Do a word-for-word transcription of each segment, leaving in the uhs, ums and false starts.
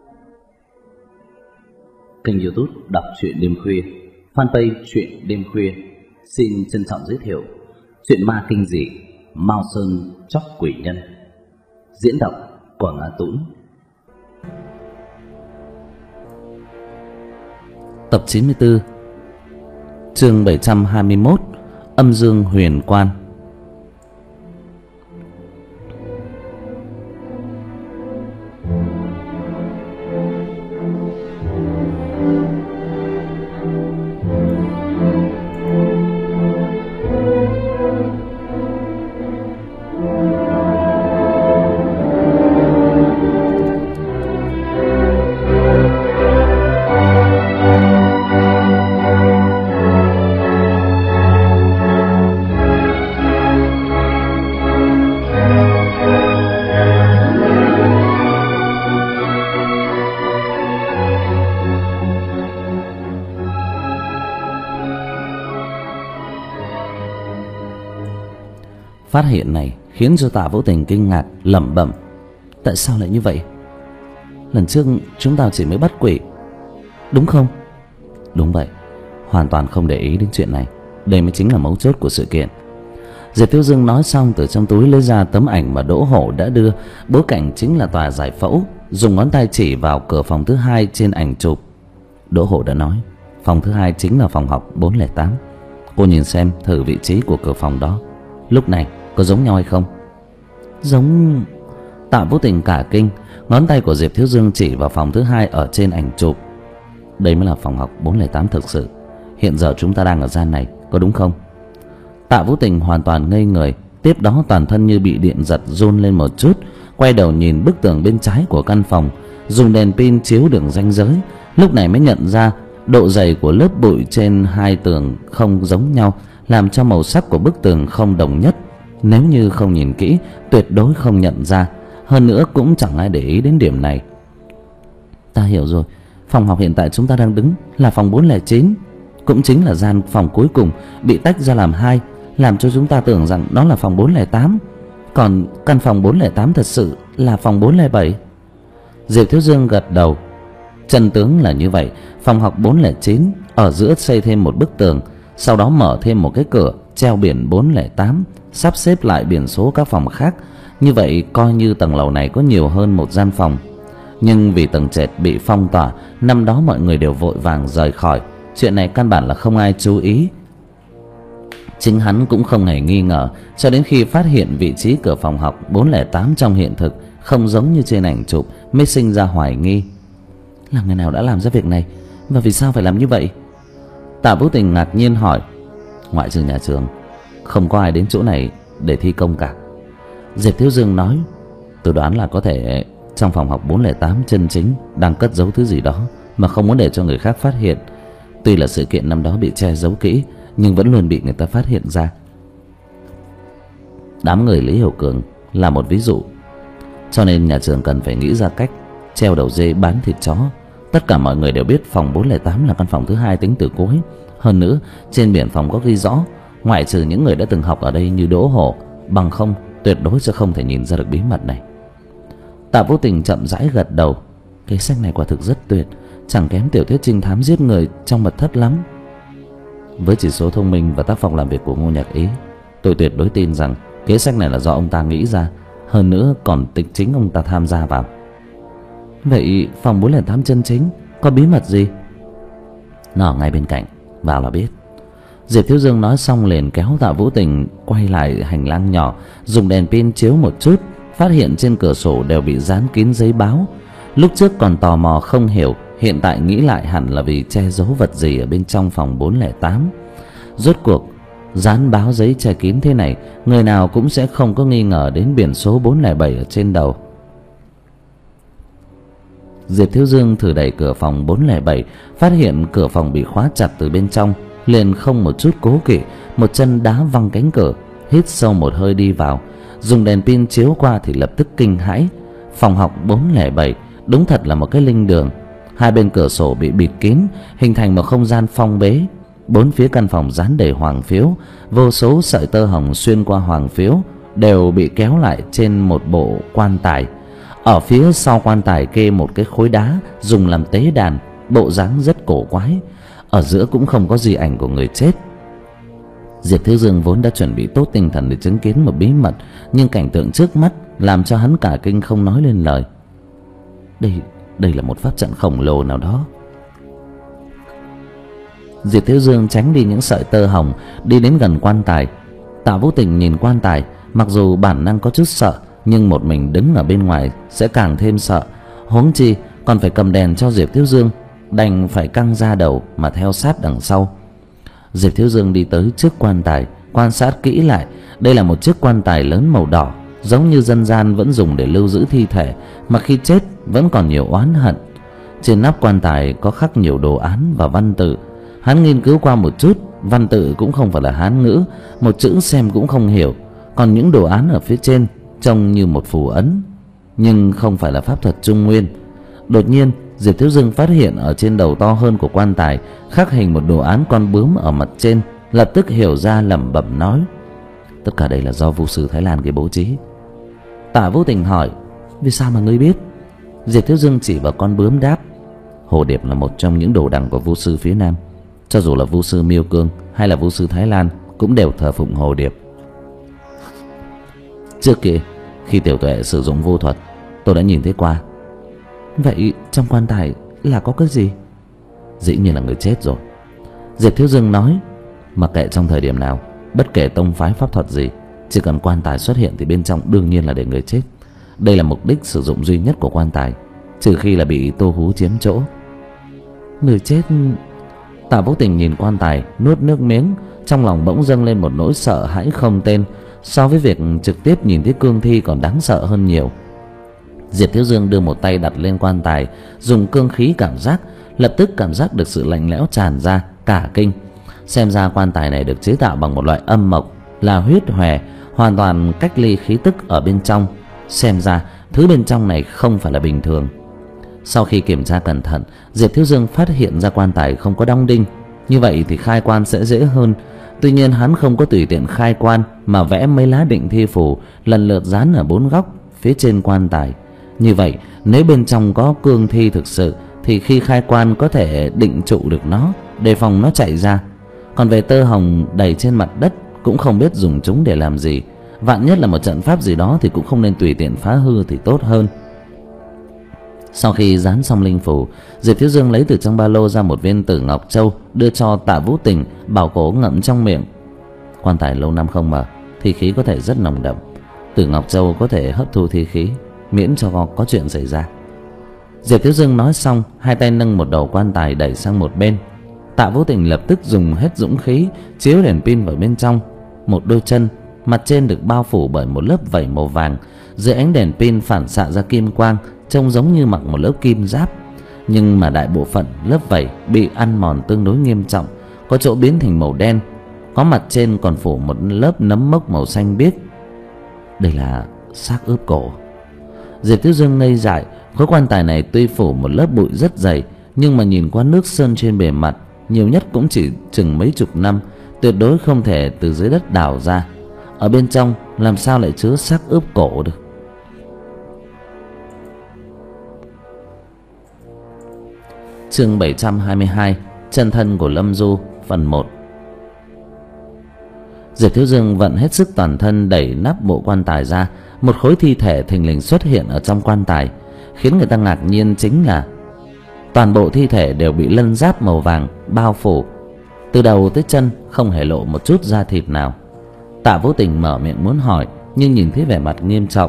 Kênh YouTube đọc truyện đêm khuya, fanpage truyện đêm khuya xin trân trọng giới thiệu truyện ma kinh dị Mao Sơn Chóc Quỷ Nhân. Diễn đọc Quảng Á Tũng. Tập chín mươi tư, chương bảy trăm hai mươi mốt, Âm Dương Huyền Quan. Phát hiện này khiến cho Tạ Vũ Tình kinh ngạc, lẩm bẩm: tại sao lại như vậy? Lần trước chúng ta chỉ mới bắt quỷ, đúng không? Đúng vậy, hoàn toàn không để ý đến chuyện này. Đây mới chính là mấu chốt của sự kiện. Diệp Thiếu Dương nói xong, từ trong túi lấy ra tấm ảnh mà Đỗ Hổ đã đưa. Bối cảnh chính là tòa giải phẫu, dùng ngón tay chỉ vào cửa phòng thứ hai trên ảnh chụp. Đỗ Hổ đã nói phòng thứ hai chính là phòng học bốn không tám. Cô nhìn xem thử vị trí của cửa phòng đó lúc này có giống nhau hay không? Giống... Tạ Vũ Tình cả kinh, ngón tay của Diệp Thiếu Dương chỉ vào phòng thứ hai ở trên ảnh chụp. Đây mới là phòng học bốn không tám thực sự. Hiện giờ chúng ta đang ở gian này, có đúng không? Tạ Vũ Tình hoàn toàn ngây người. Tiếp đó toàn thân như bị điện giật run lên một chút, quay đầu nhìn bức tường bên trái của căn phòng, dùng đèn pin chiếu đường ranh giới. Lúc này mới nhận ra độ dày của lớp bụi trên hai tường không giống nhau, làm cho màu sắc của bức tường không đồng nhất. Nếu như không nhìn kỹ, tuyệt đối không nhận ra. Hơn nữa cũng chẳng ai để ý đến điểm này. Ta hiểu rồi, phòng học hiện tại chúng ta đang đứng là phòng bốn không chín, cũng chính là gian phòng cuối cùng bị tách ra làm hai, làm cho chúng ta tưởng rằng đó là phòng bốn không tám. Còn căn phòng bốn không tám thật sự là phòng bốn không bảy. Diệp Thiếu Dương gật đầu. Chân tướng là như vậy. Phòng học bốn không chín ở giữa xây thêm một bức tường, sau đó mở thêm một cái cửa, treo biển bốn không tám, sắp xếp lại biển số các phòng khác. Như vậy coi như tầng lầu này có nhiều hơn một gian phòng. Nhưng vì tầng trệt bị phong tỏa, năm đó mọi người đều vội vàng rời khỏi. Chuyện này căn bản là không ai chú ý. Chính hắn cũng không hề nghi ngờ, cho đến khi phát hiện vị trí cửa phòng học bốn không tám trong hiện thực không giống như trên ảnh chụp mới sinh ra hoài nghi. Là người nào đã làm ra việc này, và vì sao phải làm như vậy? Tạ Vũ Tình ngạc nhiên hỏi. Ngoại trừ nhà trường, không có ai đến chỗ này để thi công cả. Diệp Thiếu Dương nói. Tôi đoán là có thể trong phòng học bốn không tám chân chính đang cất giấu thứ gì đó mà không muốn để cho người khác phát hiện. Tuy là sự kiện năm đó bị che giấu kỹ, nhưng vẫn luôn bị người ta phát hiện ra. Đám người Lý Hiểu Cường là một ví dụ. Cho nên nhà trường cần phải nghĩ ra cách treo đầu dê bán thịt chó. Tất cả mọi người đều biết phòng bốn không tám là căn phòng thứ hai tính từ cuối. Hơn nữa trên biển phòng có ghi rõ, ngoại trừ những người đã từng học ở đây như Đỗ Hổ, bằng không tuyệt đối sẽ không thể nhìn ra được bí mật này. Tạ Vũ Tình chậm rãi gật đầu. Cái sách này quả thực rất tuyệt, chẳng kém tiểu thuyết trinh thám giết người trong mật thất lắm. Với chỉ số thông minh và tác phong làm việc của Ngô Nhạc Ý, tôi tuyệt đối tin rằng kế sách này là do ông ta nghĩ ra. Hơn nữa còn tịch chính ông ta tham gia vào. Vậy phòng bốn không tám chân chính có bí mật gì? Nó ở ngay bên cạnh, vào là biết. Diệp Thiếu Dương nói xong liền kéo Tạ Vũ Tình quay lại hành lang nhỏ, dùng đèn pin chiếu một chút, phát hiện trên cửa sổ đều bị dán kín giấy báo. Lúc trước còn tò mò không hiểu, hiện tại nghĩ lại hẳn là vì che giấu vật gì ở bên trong phòng bốn không tám. Rốt cuộc dán báo giấy che kín thế này, người nào cũng sẽ không có nghi ngờ đến biển số bốn không bảy ở trên đầu. Diệp Thiếu Dương thử đẩy cửa phòng bốn không bảy, phát hiện cửa phòng bị khóa chặt từ bên trong, liền không một chút cố kỵ, một chân đá văng cánh cửa, hít sâu một hơi đi vào. Dùng đèn pin chiếu qua thì lập tức kinh hãi. Phòng học bốn không bảy đúng thật là một cái linh đường. Hai bên cửa sổ bị bịt kín, hình thành một không gian phong bế. Bốn phía căn phòng dán đầy hoàng phiếu, vô số sợi tơ hồng xuyên qua hoàng phiếu đều bị kéo lại trên một bộ quan tài. Ở phía sau quan tài kê một cái khối đá dùng làm tế đàn, bộ dáng rất cổ quái. Ở giữa cũng không có di ảnh của người chết. Diệp Thiếu Dương vốn đã chuẩn bị tốt tinh thần để chứng kiến một bí mật, nhưng cảnh tượng trước mắt làm cho hắn cả kinh không nói lên lời. Đây, đây là một pháp trận khổng lồ nào đó. Diệp Thiếu Dương tránh đi những sợi tơ hồng, đi đến gần quan tài. Tạ Vũ Tình nhìn quan tài, mặc dù bản năng có chút sợ, nhưng một mình đứng ở bên ngoài sẽ càng thêm sợ. Huống chi còn phải cầm đèn cho Diệp Thiếu Dương, đành phải căng ra đầu mà theo sát đằng sau. Diệp Thiếu Dương đi tới trước quan tài, quan sát kỹ lại. Đây là một chiếc quan tài lớn màu đỏ, giống như dân gian vẫn dùng để lưu giữ thi thể, mà khi chết vẫn còn nhiều oán hận. Trên nắp quan tài có khắc nhiều đồ án và văn tự. Hắn nghiên cứu qua một chút, văn tự cũng không phải là Hán ngữ, một chữ xem cũng không hiểu. Còn những đồ án ở phía trên trông như một phù ấn, nhưng không phải là pháp thuật Trung Nguyên. Đột nhiên Diệp Thiếu Dương phát hiện ở trên đầu to hơn của quan tài khắc hình một đồ án con bướm ở mặt trên, lập tức hiểu ra, lẩm bẩm nói: tất cả đây là do vu sư Thái Lan kia bố trí. Tạ Vũ Tình hỏi: vì sao mà ngươi biết? Diệp Thiếu Dương chỉ vào con bướm đáp: hồ điệp là một trong những đồ đằng của vu sư phía Nam. Cho dù là vu sư Miêu Cương hay là vu sư Thái Lan cũng đều thờ phụng hồ điệp. Trước kia khi tiểu tuệ sử dụng vô thuật, tôi đã nhìn thấy qua. Vậy trong quan tài là có cái gì? Dĩ nhiên là người chết rồi. Diệp Thiếu Dương nói: mặc kệ trong thời điểm nào, bất kể tông phái pháp thuật gì, chỉ cần quan tài xuất hiện thì bên trong đương nhiên là để người chết. Đây là mục đích sử dụng duy nhất của quan tài, trừ khi là bị Tô Hú chiếm chỗ. Người chết... Tạ Vũ Tình nhìn quan tài nuốt nước miếng, trong lòng bỗng dâng lên một nỗi sợ hãi không tên. So với việc trực tiếp nhìn thấy cương thi còn đáng sợ hơn nhiều. Diệp Thiếu Dương đưa một tay đặt lên quan tài, dùng cương khí cảm giác, lập tức cảm giác được sự lạnh lẽo tràn ra, cả kinh. Xem ra quan tài này được chế tạo bằng một loại âm mộc, là huyết hòe, hoàn toàn cách ly khí tức ở bên trong. Xem ra thứ bên trong này không phải là bình thường. Sau khi kiểm tra cẩn thận, Diệp Thiếu Dương phát hiện ra quan tài không có đóng đinh. Như vậy thì khai quan sẽ dễ hơn. Tuy nhiên hắn không có tùy tiện khai quan, mà vẽ mấy lá định thi phù lần lượt dán ở bốn góc phía trên quan tài. Như vậy nếu bên trong có cương thi thực sự thì khi khai quan có thể định trụ được nó, đề phòng nó chạy ra. Còn về tơ hồng đầy trên mặt đất cũng không biết dùng chúng để làm gì. Vạn nhất là một trận pháp gì đó thì cũng không nên tùy tiện phá hư thì tốt hơn. Sau khi dán xong linh phù, Diệp Thiếu Dương lấy từ trong ba lô ra một viên Tử Ngọc Châu, đưa cho Tạ Vũ Tình, bảo cố ngậm trong miệng. Quan tài lâu năm không mở, thi khí có thể rất nồng đậm. Tử Ngọc Châu có thể hấp thu thi khí, miễn cho có, có chuyện xảy ra. Diệp Thiếu Dương nói xong, hai tay nâng một đầu quan tài đẩy sang một bên. Tạ Vũ Tình lập tức dùng hết dũng khí chiếu đèn pin vào bên trong. Một đôi chân mặt trên được bao phủ bởi một lớp vảy màu vàng, dưới ánh đèn pin phản xạ ra kim quang, trông giống như mặc một lớp kim giáp. Nhưng mà đại bộ phận lớp vảy bị ăn mòn tương đối nghiêm trọng, có chỗ biến thành màu đen, có mặt trên còn phủ một lớp nấm mốc màu xanh biếc. Đây là xác ướp cổ. Diệp Thiếu Dương ngây dại. Khối quan tài này tuy phủ một lớp bụi rất dày, nhưng mà nhìn qua nước sơn trên bề mặt, nhiều nhất cũng chỉ chừng mấy chục năm, tuyệt đối không thể từ dưới đất đào ra. Ở bên trong làm sao lại chứa xác ướp cổ được? Chương bảy trăm hai mươi hai, chân thân của Lâm Du, phần một. Diệp Thiếu Dương vận hết sức toàn thân đẩy nắp bộ quan tài ra. Một khối thi thể thình lình xuất hiện ở trong quan tài. Khiến người ta ngạc nhiên chính là toàn bộ thi thể đều bị lân giáp màu vàng bao phủ, từ đầu tới chân không hề lộ một chút da thịt nào. Tạ Vũ Tình mở miệng muốn hỏi, nhưng nhìn thấy vẻ mặt nghiêm trọng,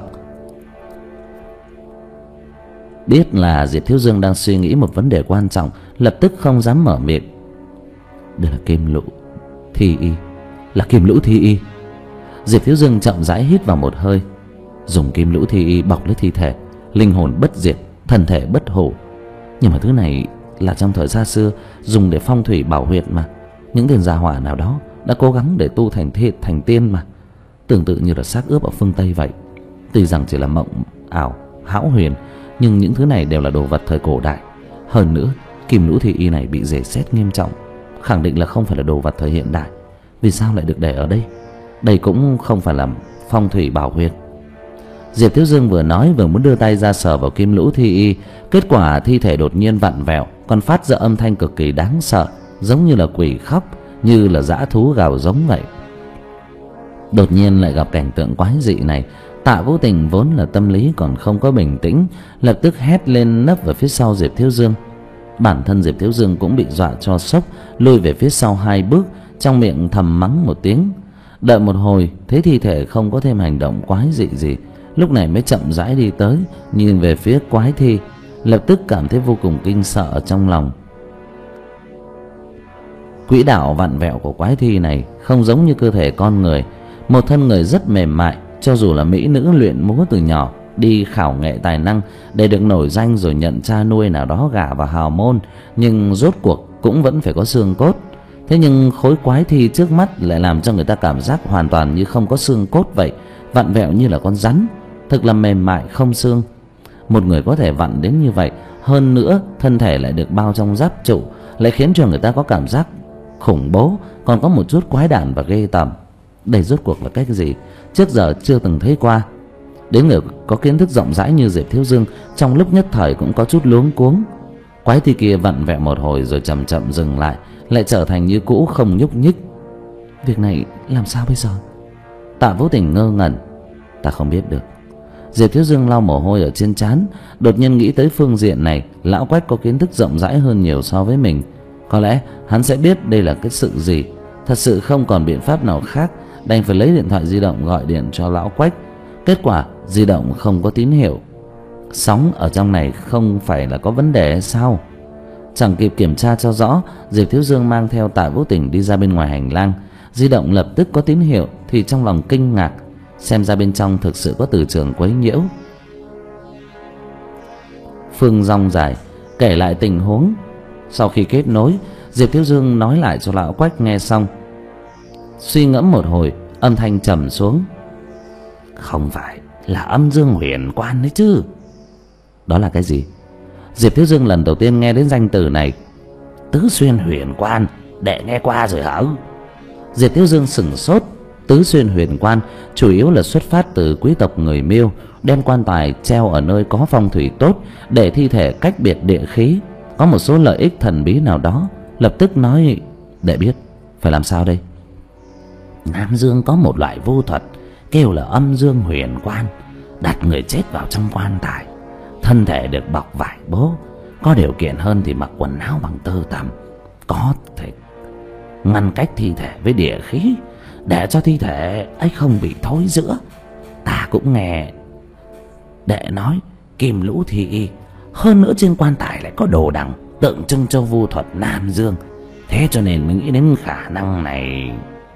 biết là Diệp Thiếu Dương đang suy nghĩ một vấn đề quan trọng, lập tức không dám mở miệng. Đây là kim lũ thi y, là kim lũ thi y. Diệp Thiếu Dương chậm rãi hít vào một hơi. Dùng kim lũ thi y bọc lấy thi thể, linh hồn bất diệt, thân thể bất hủ. Nhưng mà thứ này là trong thời xa xưa dùng để phong thủy bảo huyệt mà. Những tên gia hỏa nào đó đã cố gắng để tu thành thiệt thành tiên mà. Tương tự như là xác ướp ở phương Tây vậy. Tuy rằng chỉ là mộng ảo hão huyền, nhưng những thứ này đều là đồ vật thời cổ đại. Hơn nữa kim lũ thi y này bị rỉ sét nghiêm trọng, khẳng định là không phải là đồ vật thời hiện đại. Vì sao lại được để ở đây? Đây cũng không phải là phong thủy bảo huyệt. Diệp Thiếu Dương vừa nói vừa muốn đưa tay ra sờ vào kim lũ thi y, kết quả thi thể đột nhiên vặn vẹo, còn phát ra âm thanh cực kỳ đáng sợ, giống như là quỷ khóc, như là dã thú gào giống vậy. Đột nhiên lại gặp cảnh tượng quái dị này, Tạ Vũ Tình vốn là tâm lý còn không có bình tĩnh, lập tức hét lên nấp vào phía sau Diệp Thiếu Dương. Bản thân Diệp Thiếu Dương cũng bị dọa cho sốc, lùi về phía sau hai bước, trong miệng thầm mắng một tiếng. Đợi một hồi thấy thi thể không có thêm hành động quái dị gì, lúc này mới chậm rãi đi tới, nhìn về phía quái thi, lập tức cảm thấy vô cùng kinh sợ ở trong lòng. Quỹ đạo vặn vẹo của quái thi này không giống như cơ thể con người, một thân người rất mềm mại. Cho dù là mỹ nữ luyện múa từ nhỏ, đi khảo nghệ tài năng để được nổi danh rồi nhận cha nuôi nào đó gả vào hào môn, nhưng rốt cuộc cũng vẫn phải có xương cốt. Thế nhưng khối quái thi trước mắt lại làm cho người ta cảm giác hoàn toàn như không có xương cốt vậy, vặn vẹo như là con rắn, thực là mềm mại không xương. Một người có thể vặn đến như vậy, hơn nữa thân thể lại được bao trong giáp trụ, lại khiến cho người ta có cảm giác khủng bố, còn có một chút quái đản và ghê tởm. Đây rốt cuộc là cái gì trước giờ chưa từng thấy qua. Đến người có kiến thức rộng rãi như Diệp Thiếu Dương trong lúc nhất thời cũng có chút luống cuống. Quái thi kia vặn vẹo một hồi rồi chậm chậm dừng lại, lại trở thành như cũ không nhúc nhích. Việc này làm sao bây giờ? Tạ Vũ Tình ngơ ngẩn. Ta không biết được. Diệp Thiếu Dương lau mồ hôi ở trên trán, đột nhiên nghĩ tới phương diện này, lão Quách có kiến thức rộng rãi hơn nhiều so với mình, có lẽ hắn sẽ biết đây là cái sự gì. Thật sự không còn biện pháp nào khác, đành phải lấy điện thoại di động gọi điện cho lão Quách. Kết quả di động không có tín hiệu. Sóng ở trong này không phải là có vấn đề hay sao? Chẳng kịp kiểm tra cho rõ, Diệp Thiếu Dương mang theo Tạ Vũ Tình đi ra bên ngoài hành lang. Di động lập tức có tín hiệu thì trong lòng kinh ngạc, xem ra bên trong thực sự có từ trường quấy nhiễu. Phương rong dài kể lại tình huống. Sau khi kết nối, Diệp Thiếu Dương nói lại cho lão Quách nghe xong. Suy ngẫm một hồi, âm thanh trầm xuống. Không phải là âm dương huyền quan đấy chứ? Đó là cái gì? Diệp Thiếu Dương lần đầu tiên nghe đến danh từ này. Tứ xuyên huyền quan, đệ nghe qua rồi hả? Diệp Thiếu Dương sửng sốt. Tứ xuyên huyền quan chủ yếu là xuất phát từ quý tộc người Miêu, đem quan tài treo ở nơi có phong thủy tốt để thi thể cách biệt địa khí, có một số lợi ích thần bí nào đó. Lập tức nói, để biết phải làm sao đây? Nam Dương có một loại vô thuật kêu là âm dương huyền quan, đặt người chết vào trong quan tài, thân thể được bọc vải bố, có điều kiện hơn thì mặc quần áo bằng tơ tằm, có thể ngăn cách thi thể với địa khí để cho thi thể ấy không bị thối rữa. Ta cũng nghe đệ nói kim lũ thi y, hơn nữa trên quan tài lại có đồ đằng tượng trưng cho vô thuật Nam Dương, thế cho nên mình nghĩ đến khả năng này.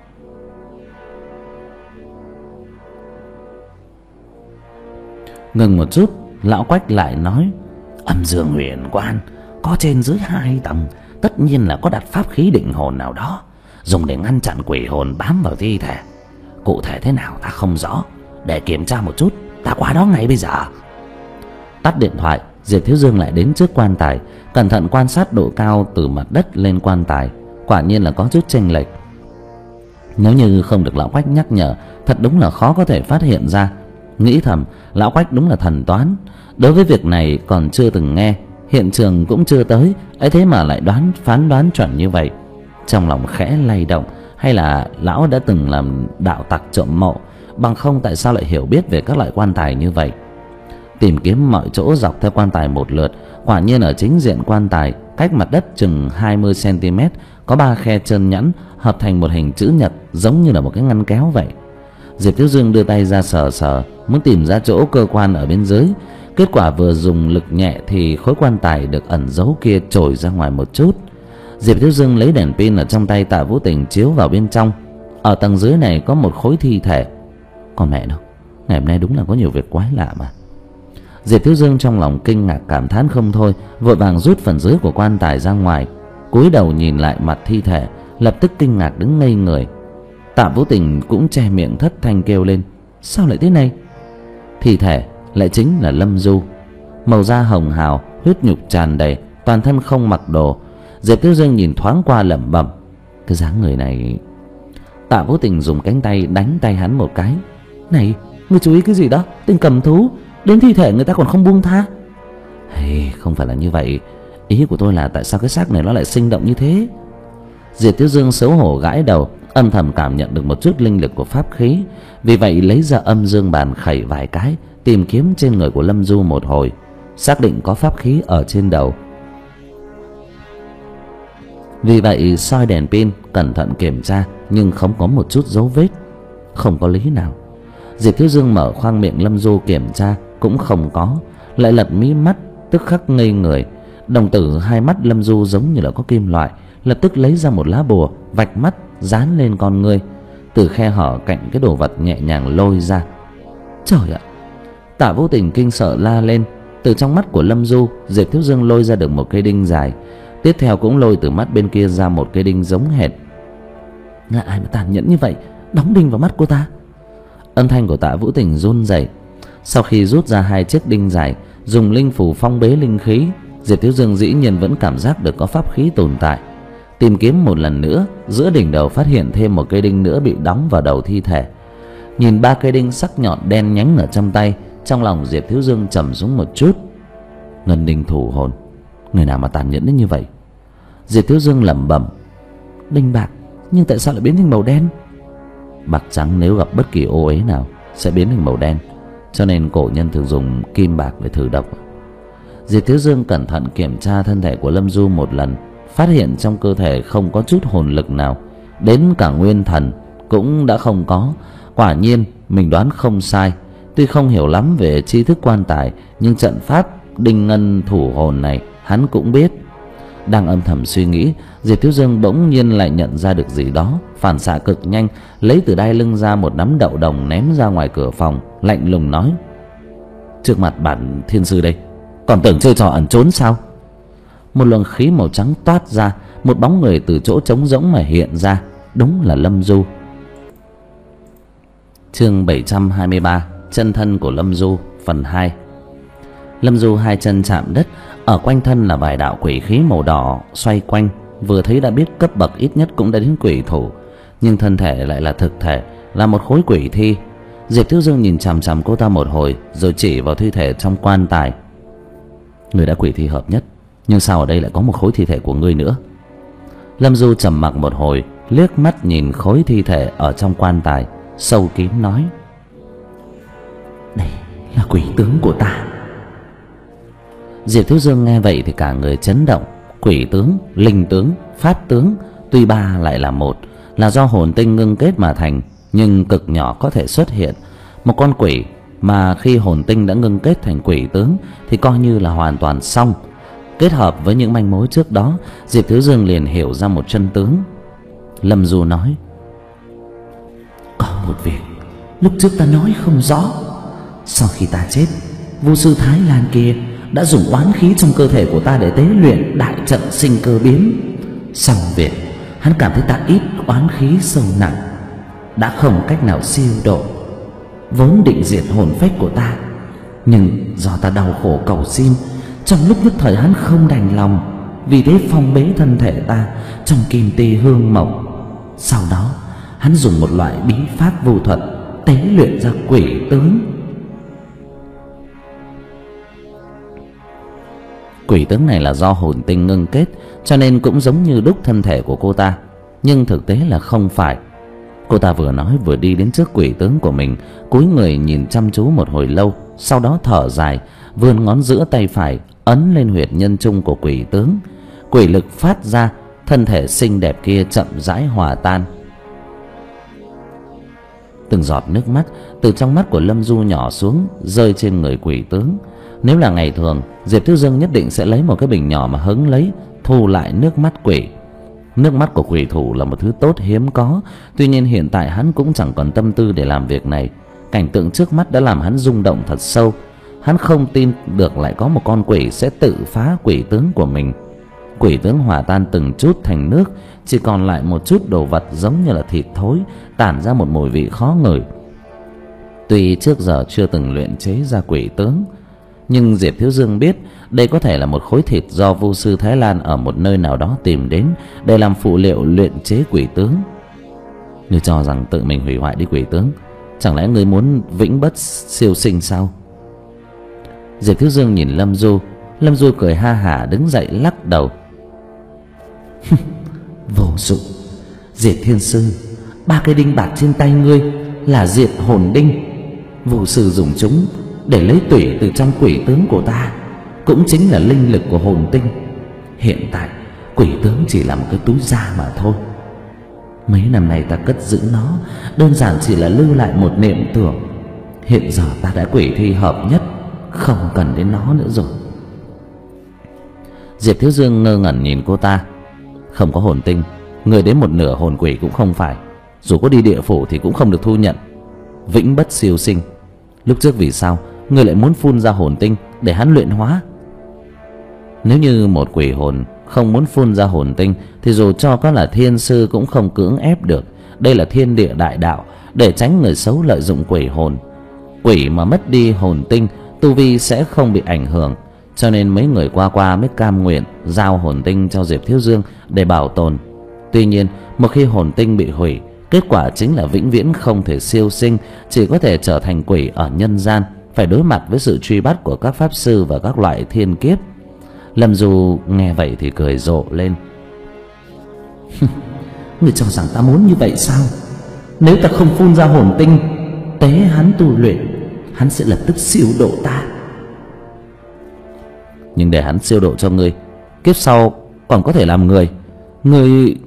Ngừng một chút, lão Quách lại nói, âm dương huyền quan có trên dưới hai tầng, tất nhiên là có đặt pháp khí định hồn nào đó, dùng để ngăn chặn quỷ hồn bám vào thi thể. Cụ thể thế nào ta không rõ, để kiểm tra một chút, ta qua đó ngay bây giờ. Tắt điện thoại, Diệp Thiếu Dương lại đến trước quan tài, cẩn thận quan sát độ cao từ mặt đất lên quan tài. Quả nhiên là có chút chênh lệch. Nếu như không được lão Quách nhắc nhở, thật đúng là khó có thể phát hiện ra. Nghĩ thầm, lão Quách đúng là thần toán, đối với việc này còn chưa từng nghe, hiện trường cũng chưa tới, ấy thế mà lại đoán phán đoán chuẩn như vậy. Trong lòng khẽ lay động, hay là lão đã từng làm đạo tặc trộm mộ, bằng không tại sao lại hiểu biết về các loại quan tài như vậy. Tìm kiếm mọi chỗ dọc theo quan tài một lượt, quả nhiên ở chính diện quan tài, cách mặt đất chừng hai mươi xăng ti mét, có ba khe trơn nhẵn hợp thành một hình chữ nhật, giống như là một cái ngăn kéo vậy. Diệp Thiếu Dương đưa tay ra sờ sờ, muốn tìm ra chỗ cơ quan ở bên dưới. Kết quả vừa dùng lực nhẹ thì khối quan tài được ẩn giấu kia trồi ra ngoài một chút. Diệp Thiếu Dương lấy đèn pin ở trong tay Tạ Vũ Tình chiếu vào bên trong. Ở tầng dưới này có một khối thi thể. Con mẹ đâu, ngày hôm nay đúng là có nhiều việc quái lạ mà. Diệp Thiếu Dương trong lòng kinh ngạc cảm thán không thôi, vội vàng rút phần dưới của quan tài ra ngoài, cúi đầu nhìn lại mặt thi thể, lập tức kinh ngạc đứng ngây người. Tạ Vũ Tình cũng che miệng thất thanh kêu lên, sao lại thế này? Thi thể lại chính là Lâm Du, màu da hồng hào, huyết nhục tràn đầy, toàn thân không mặc đồ. Diệp Thiếu Dương nhìn thoáng qua lẩm bẩm, cái dáng người này. Tạ Vũ Tình dùng cánh tay đánh tay hắn một cái, này, Ngươi chú ý cái gì đó? Tên cầm thú, đến thi thể người ta còn không buông tha. Hey, không phải là như vậy. Ý của tôi là tại sao cái xác này nó lại sinh động như thế? Diệp Thiếu Dương xấu hổ gãi đầu, âm thầm cảm nhận được một chút linh lực của pháp khí, vì vậy lấy ra âm dương bàn khẩy vài cái, tìm kiếm trên người của Lâm Du một hồi, xác định có pháp khí ở trên đầu. Vì vậy soi đèn pin cẩn thận kiểm tra, nhưng không có một chút dấu vết, không có lý nào. Diệp Thiếu Dương mở khoang miệng Lâm Du kiểm tra, cũng không có. Lại lật mí mắt, tức khắc ngây người. Đồng tử hai mắt Lâm Du giống như là có kim loại, lập tức lấy ra một lá bùa, vạch mắt dán lên con ngươi, từ khe hở cạnh cái đồ vật nhẹ nhàng lôi ra. Trời ạ! Tạ Vô Tình kinh sợ la lên. Từ trong mắt của Lâm Du, Diệp Thiếu Dương lôi ra được một cây đinh dài, tiếp theo cũng lôi từ mắt bên kia ra một cây đinh giống hệt. Là ai mà tàn nhẫn như vậy, đóng đinh vào mắt cô ta? Âm thanh của Tạ Vũ Tình run rẩy. Sau khi rút ra hai chiếc đinh dài, dùng linh phù phong bế linh khí, Diệp Thiếu Dương dĩ nhiên vẫn cảm giác được có pháp khí tồn tại. Tìm kiếm một lần nữa, giữa đỉnh đầu phát hiện thêm một cây đinh nữa bị đóng vào đầu thi thể. Nhìn ba cây đinh sắc nhọn đen nhánh ở trong tay, trong lòng Diệp Thiếu Dương trầm xuống một chút. Ngân đinh thủ hồn, người nào mà tàn nhẫn đến như vậy? Diệp Thiếu Dương lẩm bẩm. Đinh bạc, nhưng tại sao lại biến thành màu đen? Bạc trắng nếu gặp bất kỳ ô uế nào sẽ biến thành màu đen, cho nên cổ nhân thường dùng kim bạc để thử độc. Diệp Thiếu Dương cẩn thận kiểm tra thân thể của Lâm Du một lần, phát hiện trong cơ thể không có chút hồn lực nào, đến cả nguyên thần cũng đã không có. Quả nhiên mình đoán không sai. Tuy không hiểu lắm về tri thức quan tài, nhưng trận pháp đinh ngân thủ hồn này hắn cũng biết. Đang âm thầm suy nghĩ, Diệp Thiếu Dương bỗng nhiên lại nhận ra được gì đó, phản xạ cực nhanh, lấy từ đai lưng ra một nắm đậu đồng ném ra ngoài cửa phòng, lạnh lùng nói: Trước mặt bản thiên sư đây, còn tưởng chơi trò ẩn trốn sao? Một luồng khí màu trắng toát ra, một bóng người từ chỗ trống rỗng mà hiện ra, đúng là Lâm Du. Chương bảy trăm hai mươi ba, chân thân của Lâm Du, phần hai. Lâm Du hai chân chạm đất, ở quanh thân là vài đạo quỷ khí màu đỏ xoay quanh, vừa thấy đã biết cấp bậc ít nhất cũng đã đến quỷ thủ, nhưng thân thể lại là thực thể, là một khối quỷ thi. Diệp Thiếu Dương nhìn chằm chằm cô ta một hồi, rồi chỉ vào thi thể trong quan tài. Người đã quỷ thi hợp nhất, nhưng sao ở đây lại có một khối thi thể của ngươi nữa? Lâm Du trầm mặc một hồi, liếc mắt nhìn khối thi thể ở trong quan tài, sâu kín nói: Đây là quỷ tướng của ta. Diệp Thiếu Dương nghe vậy thì cả người chấn động. Quỷ tướng, linh tướng, pháp tướng, tuy ba lại là một, là do hồn tinh ngưng kết mà thành, nhưng cực nhỏ có thể xuất hiện. Một con quỷ mà khi hồn tinh đã ngưng kết thành quỷ tướng thì coi như là hoàn toàn xong. Kết hợp với những manh mối trước đó, Diệp Thiếu Dương liền hiểu ra một chân tướng. Lâm Du nói: Có một việc lúc trước ta nói không rõ. Sau khi ta chết, vô sư Thái Lan kia đã dùng oán khí trong cơ thể của ta để tế luyện đại trận sinh cơ biến. Xong việc, hắn cảm thấy ta ít oán khí sâu nặng, đã không cách nào siêu độ, vốn định diệt hồn phách của ta, nhưng do ta đau khổ cầu xin, trong lúc nhất thời hắn không đành lòng, vì thế phong bế thân thể ta trong kim ti hương mộng. Sau đó hắn dùng một loại bí pháp vô thuật tế luyện ra quỷ tướng. Quỷ tướng này là do hồn tinh ngưng kết, cho nên cũng giống như đúc thân thể của cô ta, nhưng thực tế là không phải. Cô ta vừa nói vừa đi đến trước quỷ tướng của mình, cúi người nhìn chăm chú một hồi lâu, sau đó thở dài, vươn ngón giữa tay phải ấn lên huyệt nhân trung của quỷ tướng. Quỷ lực phát ra, thân thể xinh đẹp kia chậm rãi hòa tan. Từng giọt nước mắt từ trong mắt của Lâm Du nhỏ xuống, rơi trên người quỷ tướng. Nếu là ngày thường, Diệp Thiếu Dương nhất định sẽ lấy một cái bình nhỏ mà hứng lấy, thu lại nước mắt quỷ. Nước mắt của quỷ thủ là một thứ tốt hiếm có, tuy nhiên hiện tại hắn cũng chẳng còn tâm tư để làm việc này. Cảnh tượng trước mắt đã làm hắn rung động thật sâu. Hắn không tin được lại có một con quỷ sẽ tự phá quỷ tướng của mình. Quỷ tướng hòa tan từng chút thành nước, chỉ còn lại một chút đồ vật giống như là thịt thối, tản ra một mùi vị khó ngửi. Tuy trước giờ chưa từng luyện chế ra quỷ tướng, nhưng Diệp Thiếu Dương biết đây có thể là một khối thịt do vu sư Thái Lan ở một nơi nào đó tìm đến để làm phụ liệu luyện chế quỷ tướng. Ngươi cho rằng tự mình hủy hoại đi quỷ tướng Chẳng lẽ ngươi muốn vĩnh bất siêu sinh sao? Diệp Thiếu Dương nhìn Lâm Du. Lâm Du cười ha hả đứng dậy lắc đầu. Vô dụng. Diệp Thiên Sư, ba cái đinh bạc trên tay ngươi là diệt hồn đinh. Vô sư dùng chúng để lấy tủy từ trong quỷ tướng của ta, cũng chính là linh lực của hồn tinh. Hiện tại quỷ tướng chỉ là một cái túi da mà thôi. Mấy năm nay ta cất giữ nó đơn giản chỉ là lưu lại một niệm tưởng. Hiện giờ ta đã quỷ thi hợp nhất, không cần đến nó nữa rồi. Diệp Thiếu Dương ngơ ngẩn nhìn cô ta. Không có hồn tinh, người đến một nửa hồn quỷ cũng không phải. Dù có đi địa phủ thì cũng không được thu nhận. Vĩnh bất siêu sinh, lúc trước vì sao người lại muốn phun ra hồn tinh để hắn luyện hóa? Nếu như một quỷ hồn không muốn phun ra hồn tinh thì dù cho có là thiên sư cũng không cưỡng ép được. Đây là thiên địa đại đạo, để tránh người xấu lợi dụng quỷ hồn. Quỷ mà mất đi hồn tinh, tu vi sẽ không bị ảnh hưởng. Cho nên mấy người qua qua mới cam nguyện giao hồn tinh cho Diệp Thiếu Dương để bảo tồn. Tuy nhiên một khi hồn tinh bị hủy, kết quả chính là vĩnh viễn không thể siêu sinh, chỉ có thể trở thành quỷ ở nhân gian, phải đối mặt với sự truy bắt của các pháp sư và các loại thiên kiếp. Lâm Du nghe vậy thì cười rộ lên. Ngươi cho rằng ta muốn như vậy sao? Nếu ta không phun ra hồn tinh, tế hắn tu luyện, hắn sẽ lập tức siêu độ ta. Nhưng để hắn siêu độ cho ngươi, kiếp sau còn có thể làm người. Ngươi...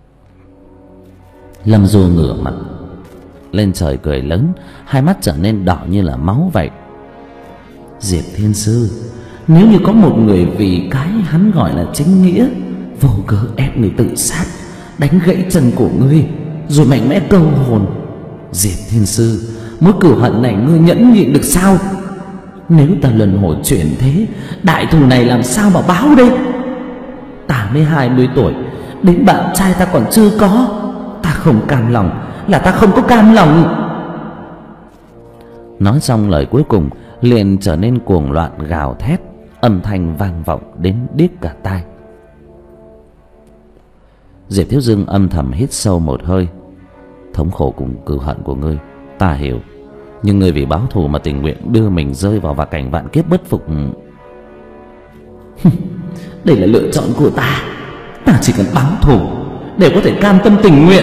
Lâm Du ngửa mặt lên trời cười lớn, hai mắt trở nên đỏ như là máu vậy. Diệp Thiên Sư, nếu như có một người vì cái hắn gọi là chính nghĩa vô cớ ép người tự sát, đánh gãy chân của ngươi rồi mạnh mẽ câu hồn, Diệp Thiên Sư, mối cửu hận này ngươi nhẫn nhịn được sao? Nếu ta luân hồi chuyển thế, đại thù này làm sao mà báo đây? Ta mới hai mươi tuổi, đến bạn trai ta còn chưa có. Ta không cam lòng, là ta không có cam lòng. Nói xong lời cuối cùng liền trở nên cuồng loạn gào thét, âm thanh vang vọng đến điếc cả tai. Diệp Thiếu Dương âm thầm hít sâu một hơi. Thống khổ cùng cừu hận của ngươi ta hiểu, nhưng ngươi vì báo thù mà tình nguyện đưa mình rơi vào vạn cảnh vạn kiếp bất phục. Đây là lựa chọn của ta. Ta chỉ cần báo thù để có thể cam tâm tình nguyện.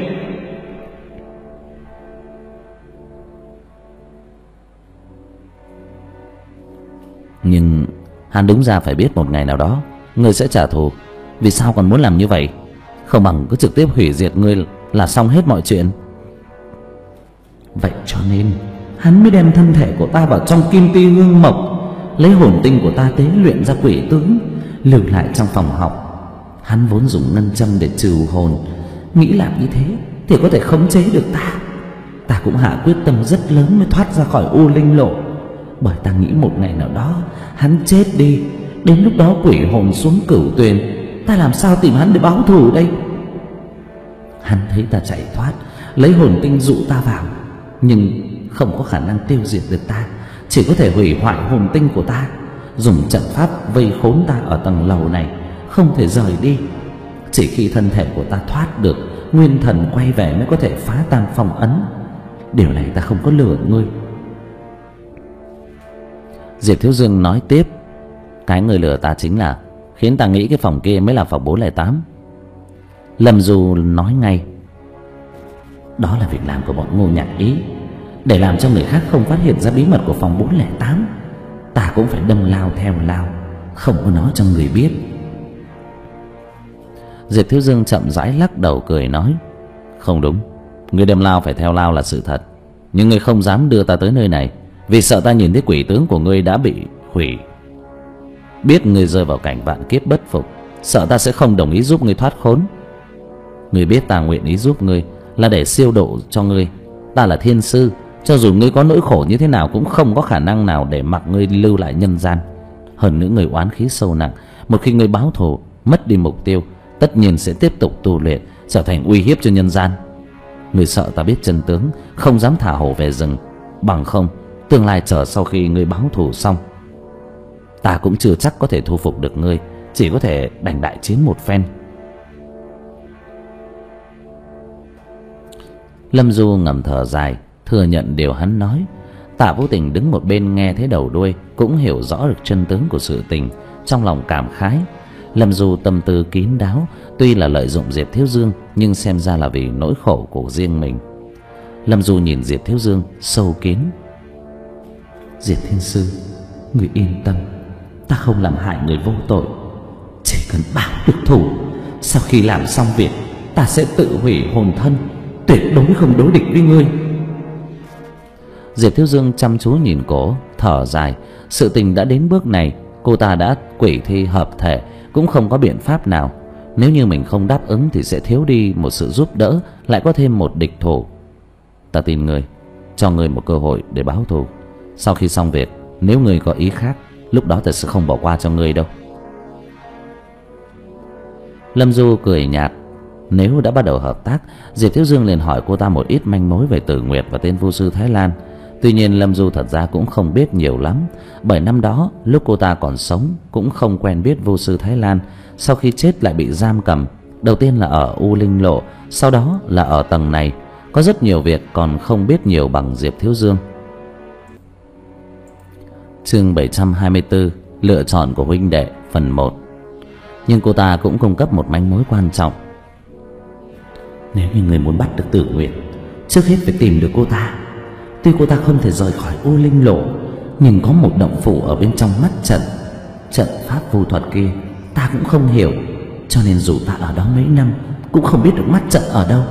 Nhưng hắn đúng ra phải biết một ngày nào đó ngươi sẽ trả thù. Vì sao còn muốn làm như vậy? Không bằng cứ trực tiếp hủy diệt ngươi là xong hết mọi chuyện. Vậy cho nên hắn mới đem thân thể của ta vào trong kim ti hương mộc, lấy hồn tinh của ta tế luyện ra quỷ tướng, lưu lại trong phòng học. Hắn vốn dùng ngân châm để trừ hồn, nghĩ làm như thế thì có thể khống chế được ta. Ta cũng hạ quyết tâm rất lớn mới thoát ra khỏi U Linh Lộ, bởi ta nghĩ một ngày nào đó hắn chết đi, đến lúc đó quỷ hồn xuống cửu tuyền, ta làm sao tìm hắn để báo thù đây? Hắn thấy ta chạy thoát, lấy hồn tinh dụ ta vào, nhưng không có khả năng tiêu diệt được ta, chỉ có thể hủy hoại hồn tinh của ta, dùng trận pháp vây khốn ta ở tầng lầu này, không thể rời đi. Chỉ khi thân thể của ta thoát được, nguyên thần quay về mới có thể phá tan phong ấn. Điều này ta không có lừa ngươi. Diệp Thiếu Dương nói tiếp. Cái người lừa ta chính là khiến ta nghĩ cái phòng kia mới là phòng bốn không tám. Lâm Du nói ngay. Đó là việc làm của bọn Ngô Nhạc Ý, để làm cho người khác không phát hiện ra bí mật của phòng bốn không tám. Ta cũng phải đâm lao theo lao, không có nói cho người biết. Diệp Thiếu Dương chậm rãi lắc đầu cười nói. Không đúng, người đâm lao phải theo lao là sự thật, nhưng người không dám đưa ta tới nơi này vì sợ ta nhìn thấy quỷ tướng của ngươi đã bị hủy. Biết ngươi rơi vào cảnh vạn kiếp bất phục, sợ ta sẽ không đồng ý giúp ngươi thoát khốn. Ngươi biết ta nguyện ý giúp ngươi là để siêu độ cho ngươi. Ta là thiên sư, cho dù ngươi có nỗi khổ như thế nào cũng không có khả năng nào để mặc ngươi lưu lại nhân gian. Hơn nữa ngươi oán khí sâu nặng, một khi ngươi báo thù mất đi mục tiêu, tất nhiên sẽ tiếp tục tu luyện, trở thành uy hiếp cho nhân gian. Ngươi sợ ta biết chân tướng, không dám thả hổ về rừng. Bằng không, tương lai chờ sau khi ngươi báo thù xong, ta cũng chưa chắc có thể thu phục được ngươi, chỉ có thể đành đại chiến một phen. Lâm Du ngầm thở dài, thừa nhận điều hắn nói. Tạ Vô Tình đứng một bên nghe thấy đầu đuôi, cũng hiểu rõ được chân tướng của sự tình, trong lòng cảm khái. Lâm Du tâm tư kín đáo, tuy là lợi dụng Diệp Thiếu Dương, nhưng xem ra là vì nỗi khổ của riêng mình. Lâm Du nhìn Diệp Thiếu Dương sâu kín. Diệp Thiên Sư, người yên tâm, ta không làm hại người vô tội. Chỉ cần báo được thù, sau khi làm xong việc, ta sẽ tự hủy hồn thân, tuyệt đối không đối địch với ngươi. Diệp Thiếu Dương chăm chú nhìn cổ, thở dài. Sự tình đã đến bước này, cô ta đã quỷ thi hợp thể, cũng không có biện pháp nào. Nếu như mình không đáp ứng thì sẽ thiếu đi một sự giúp đỡ, lại có thêm một địch thủ. Ta tin ngươi, cho ngươi một cơ hội để báo thù. Sau khi xong việc, nếu ngươi có ý khác, lúc đó ta sẽ không bỏ qua cho ngươi đâu. Lâm Du cười nhạt. Nếu đã bắt đầu hợp tác, Diệp Thiếu Dương liền hỏi cô ta một ít manh mối về Tử Nguyệt và tên vô sư Thái Lan. Tuy nhiên Lâm Du thật ra cũng không biết nhiều lắm, bởi năm đó lúc cô ta còn sống cũng không quen biết vô sư Thái Lan. Sau khi chết lại bị giam cầm, đầu tiên là ở U Linh Lộ, sau đó là ở tầng này. Có rất nhiều việc còn không biết nhiều bằng Diệp Thiếu Dương. Chương bảy trăm hai mươi tư, lựa chọn của huynh đệ, phần một. Nhưng cô ta cũng cung cấp một manh mối quan trọng. Nếu như người muốn bắt được Tử Nguyệt, trước hết phải tìm được cô ta. Tuy cô ta không thể rời khỏi U Linh Lộ, nhưng có một động phủ ở bên trong mắt trận. Trận pháp vô thuật kia ta cũng không hiểu, cho nên dù ta ở đó mấy năm cũng không biết được mắt trận ở đâu.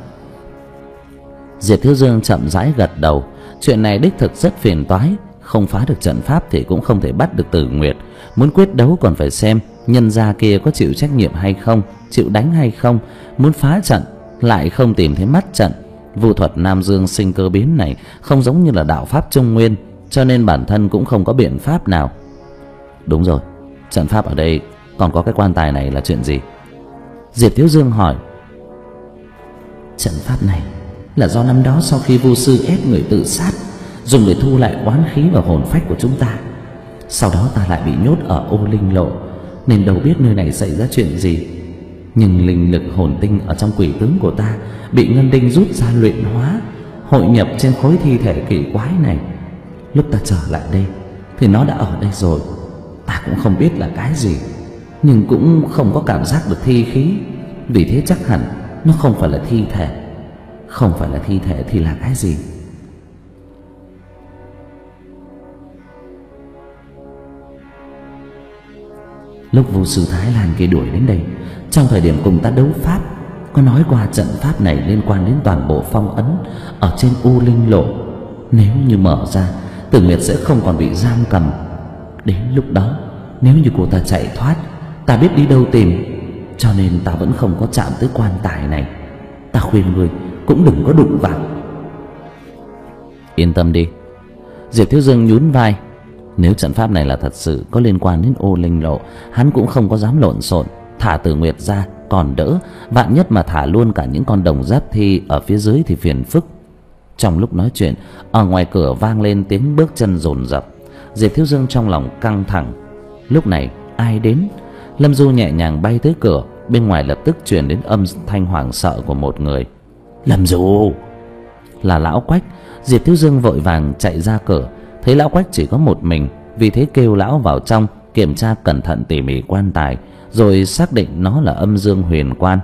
Diệp Thiếu Dương chậm rãi gật đầu. Chuyện này đích thực rất phiền toái. Không phá được trận pháp thì cũng không thể bắt được Tử Nguyệt. Muốn quyết đấu còn phải xem nhân gia kia có chịu trách nhiệm hay không, chịu đánh hay không. Muốn phá trận lại không tìm thấy mắt trận. Vu thuật Nam Dương sinh cơ biến này không giống như là đạo pháp Trung Nguyên, cho nên bản thân cũng không có biện pháp nào. Đúng rồi, trận pháp ở đây còn có cái quan tài này là chuyện gì? Diệp Thiếu Dương hỏi. Trận pháp này là do năm đó sau khi Vu sư ép người tự sát, dùng để thu lại oán khí và hồn phách của chúng ta. Sau đó ta lại bị nhốt ở Ô Linh Lộ, nên đâu biết nơi này xảy ra chuyện gì. Nhưng linh lực hồn tinh ở trong quỷ tướng của ta bị Ngân Đinh rút ra luyện hóa, hội nhập trên khối thi thể kỳ quái này. Lúc ta trở lại đây thì nó đã ở đây rồi. Ta cũng không biết là cái gì, nhưng cũng không có cảm giác được thi khí. Vì thế chắc hẳn nó không phải là thi thể. Không phải là thi thể thì là cái gì? Lúc vô sư Thái Lan kia đuổi đến đây, trong thời điểm cùng ta đấu pháp, có nói qua trận pháp này liên quan đến toàn bộ phong ấn ở trên U Linh Lộ. Nếu như mở ra, Tử Nguyệt sẽ không còn bị giam cầm. Đến lúc đó, nếu như cô ta chạy thoát, ta biết đi đâu tìm. Cho nên ta vẫn không có chạm tới quan tài này. Ta khuyên người cũng đừng có đụng vào. Yên tâm đi. Diệp Thiếu Dương nhún vai. Nếu trận pháp này là thật sự có liên quan đến Ô Linh Lộ, hắn cũng không có dám lộn xộn. Thả Tử Nguyệt ra còn đỡ, vạn nhất mà thả luôn cả những con đồng giáp thi ở phía dưới thì phiền phức. Trong lúc nói chuyện, ở ngoài cửa vang lên tiếng bước chân dồn dập. Diệp Thiếu Dương trong lòng căng thẳng. Lúc này ai đến? Lâm Du nhẹ nhàng bay tới cửa, bên ngoài lập tức truyền đến âm thanh hoảng sợ của một người. Lâm Du! Là Lão Quách. Diệp Thiếu Dương vội vàng chạy ra cửa, thấy Lão Quách chỉ có một mình, vì thế kêu lão vào trong kiểm tra cẩn thận tỉ mỉ quan tài, rồi xác định nó là âm dương huyền quan.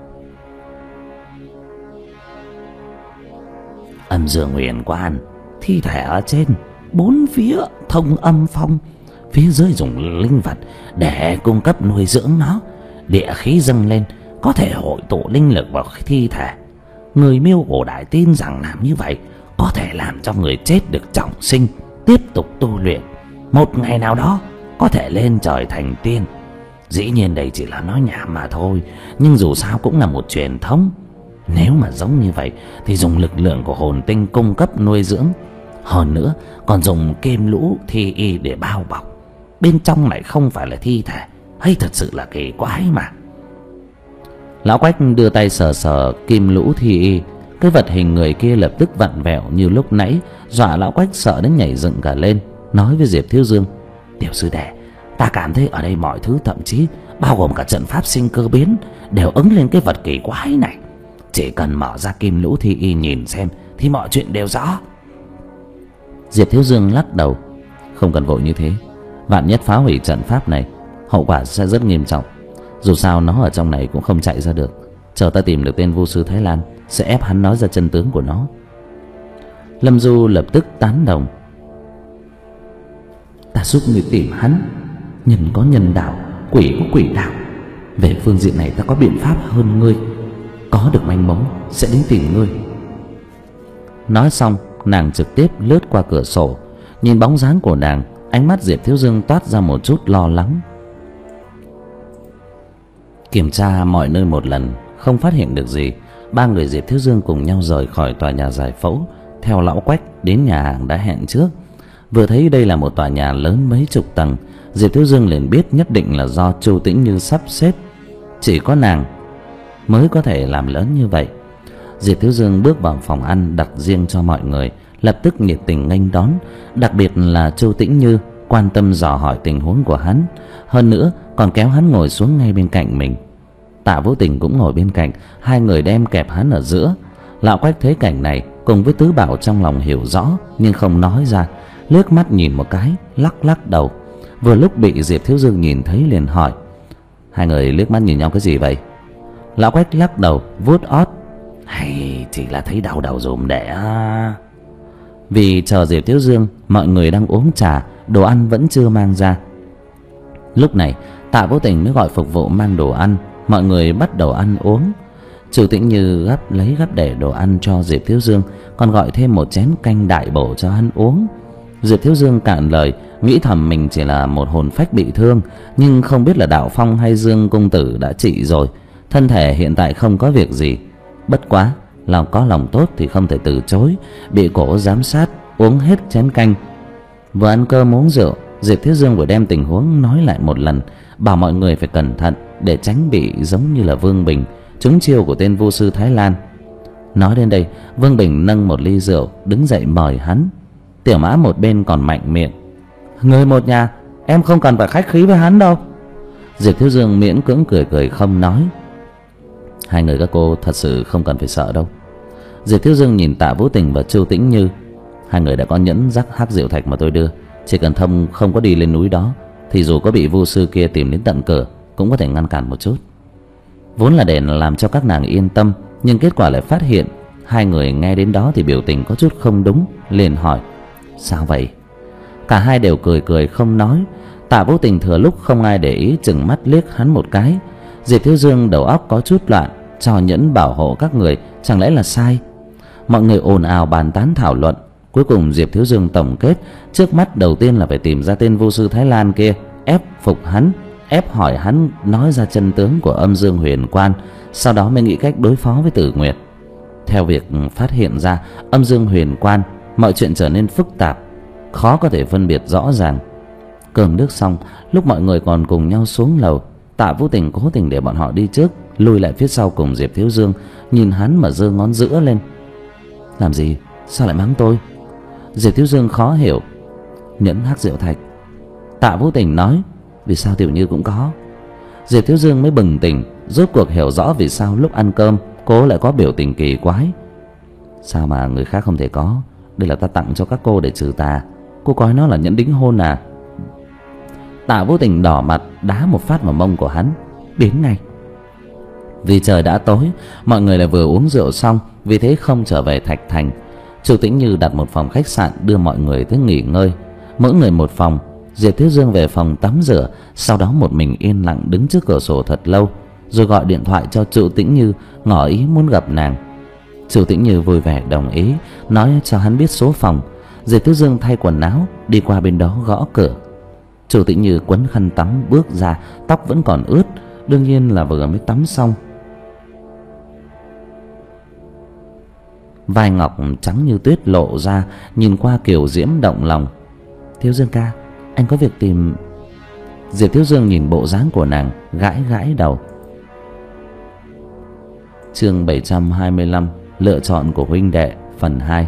Âm dương huyền quan, thi thể ở trên, bốn phía thông âm phong, phía dưới dùng linh vật để cung cấp nuôi dưỡng nó. Địa khí dâng lên có thể hội tụ linh lực vào thi thể. Người Miêu cổ đại tin rằng làm như vậy có thể làm cho người chết được trọng sinh, tiếp tục tu luyện, một ngày nào đó có thể lên trời thành tiên. Dĩ nhiên đây chỉ là nói nhảm mà thôi, nhưng dù sao cũng là một truyền thống. Nếu mà giống như vậy thì dùng lực lượng của hồn tinh cung cấp nuôi dưỡng, hơn nữa còn dùng kim lũ thi y để bao bọc, bên trong lại không phải là thi thể, hay thật sự là kỳ quái mà. Lão Quách đưa tay sờ sờ kim lũ thi y. Cái vật hình người kia lập tức vặn vẹo như lúc nãy, dọa Lão Quách sợ đến nhảy dựng cả lên, nói với Diệp Thiếu Dương: Tiểu sư đệ, ta cảm thấy ở đây mọi thứ, thậm chí bao gồm cả trận pháp sinh cơ biến, đều ứng lên cái vật kỳ quái này. Chỉ cần mở ra kim lũ thi y nhìn xem thì mọi chuyện đều rõ. Diệp Thiếu Dương lắc đầu. Không cần vội như thế. Vạn nhất phá hủy trận pháp này, hậu quả sẽ rất nghiêm trọng. Dù sao nó ở trong này cũng không chạy ra được. Chờ ta tìm được tên vu sư Thái Lan, sẽ ép hắn nói ra chân tướng của nó. Lâm Du lập tức tán đồng. Ta giúp người tìm hắn. Nhân có nhân đạo, quỷ có quỷ đạo. Về phương diện này ta có biện pháp hơn ngươi. Có được manh mối sẽ đến tìm ngươi. Nói xong, nàng trực tiếp lướt qua cửa sổ. Nhìn bóng dáng của nàng, ánh mắt Diệp Thiếu Dương toát ra một chút lo lắng. Kiểm tra mọi nơi một lần, không phát hiện được gì. Ba người Diệp Thiếu Dương cùng nhau rời khỏi tòa nhà giải phẫu, theo lão Quách đến nhà hàng đã hẹn trước. Vừa thấy đây là một tòa nhà lớn mấy chục tầng, Diệp Thiếu Dương liền biết nhất định là do Chu Tĩnh Như sắp xếp. Chỉ có nàng mới có thể làm lớn như vậy. Diệp Thiếu Dương bước vào phòng ăn đặt riêng cho mọi người, lập tức nhiệt tình nghênh đón. Đặc biệt là Chu Tĩnh Như quan tâm dò hỏi tình huống của hắn, hơn nữa còn kéo hắn ngồi xuống ngay bên cạnh mình. Tạ Vũ Tình cũng ngồi bên cạnh, hai người đem kẹp hắn ở giữa. Lão Quách thấy cảnh này cùng với Tứ Bảo trong lòng hiểu rõ nhưng không nói ra, liếc mắt nhìn một cái, lắc lắc đầu. Vừa lúc bị Diệp Thiếu Dương nhìn thấy liền hỏi: hai người liếc mắt nhìn nhau cái gì vậy? Lão Quách lắc đầu vuốt ót: hay chỉ là thấy đau đầu dùm đẻ. Vì chờ Diệp Thiếu Dương, mọi người đang uống trà, đồ ăn vẫn chưa mang ra. Lúc này Tạ Vũ Tình mới gọi phục vụ mang đồ ăn. Mọi người bắt đầu ăn uống. Chu Tĩnh Như gấp lấy gấp để đồ ăn cho Diệp Thiếu Dương, còn gọi thêm một chén canh đại bổ cho hắn uống. Diệp Thiếu Dương cạn lời, nghĩ thầm mình chỉ là một hồn phách bị thương, nhưng không biết là Đạo Phong hay Dương công tử đã trị rồi, thân thể hiện tại không có việc gì. Bất quá lòng có lòng tốt thì không thể từ chối, bị cổ giám sát uống hết chén canh. Vừa ăn cơm uống rượu, Diệp Thiếu Dương vừa đem tình huống nói lại một lần, bảo mọi người phải cẩn thận để tránh bị giống như là Vương Bình trúng chiêu của tên vu sư Thái Lan. Nói đến đây, Vương Bình nâng một ly rượu đứng dậy mời hắn. Tiểu Mã một bên còn mạnh miệng: người một nhà, em không cần phải khách khí với hắn đâu. Diệp Thiếu Dương miễn cưỡng cười cười không nói: hai người các cô thật sự không cần phải sợ đâu. Diệp Thiếu Dương nhìn Tạ Vũ Tình và Chu Tĩnh Như: hai người đã có nhẫn rắc hắc diệu thạch mà tôi đưa, chỉ cần thông không có đi lên núi đó thì dù có bị vu sư kia tìm đến tận cửa cũng có thể ngăn cản một chút. Vốn là để làm cho các nàng yên tâm, nhưng kết quả lại phát hiện hai người nghe đến đó thì biểu tình có chút không đúng, liền hỏi: sao vậy? Cả hai đều cười cười không nói. Tạ Vũ Tình thừa lúc không ai để ý chừng mắt liếc hắn một cái. Diệp Thiếu Dương đầu óc có chút loạn, cho nhẫn bảo hộ các người chẳng lẽ là sai? Mọi người ồn ào bàn tán thảo luận. Cuối cùng Diệp Thiếu Dương tổng kết, trước mắt đầu tiên là phải tìm ra tên vô sư Thái Lan kia, ép phục hắn, ép hỏi hắn nói ra chân tướng của Âm Dương Huyền Quan, sau đó mới nghĩ cách đối phó với Tử Nguyệt. Theo việc phát hiện ra Âm Dương Huyền Quan, mọi chuyện trở nên phức tạp, khó có thể phân biệt rõ ràng. Cơm nước xong, lúc mọi người còn cùng nhau xuống lầu, Tạ Vũ Tình cố tình để bọn họ đi trước, lùi lại phía sau cùng Diệp Thiếu Dương, nhìn hắn mà giơ ngón giữa lên. Làm gì? Sao lại mắng tôi? Diệp Thiếu Dương khó hiểu. Nhẫn hắc diệu thạch. Tạ Vũ Tình nói: vì sao Tiểu Như cũng có? Diệp Thiếu Dương mới bừng tỉnh, rốt cuộc hiểu rõ vì sao lúc ăn cơm cô lại có biểu tình kỳ quái. Sao mà người khác không thể có? Đây là ta tặng cho các cô để trừ tà. Cô coi nó là nhẫn đính hôn à? Tạ Vũ Tình đỏ mặt đá một phát vào mông của hắn, biến ngay. Vì trời đã tối, mọi người lại vừa uống rượu xong, vì thế không trở về Thạch Thành. Chu Tĩnh Như đặt một phòng khách sạn đưa mọi người tới nghỉ ngơi, mỗi người một phòng. Diệp Thiếu Dương về phòng tắm rửa, sau đó một mình yên lặng đứng trước cửa sổ thật lâu, rồi gọi điện thoại cho Chu Tĩnh Như, ngỏ ý muốn gặp nàng. Chu Tĩnh Như vui vẻ đồng ý, nói cho hắn biết số phòng. Diệp Thiếu Dương thay quần áo đi qua bên đó gõ cửa. Chu Tĩnh Như quấn khăn tắm bước ra, tóc vẫn còn ướt, đương nhiên là vừa mới tắm xong. Vai ngọc trắng như tuyết lộ ra, nhìn qua kiều diễm động lòng. Thiếu Dương ca, anh có việc tìm. Diệp Thiếu Dương nhìn bộ dáng của nàng, gãi gãi đầu. Chương bảy trăm hai mươi lăm, lựa chọn của huynh đệ, phần hai.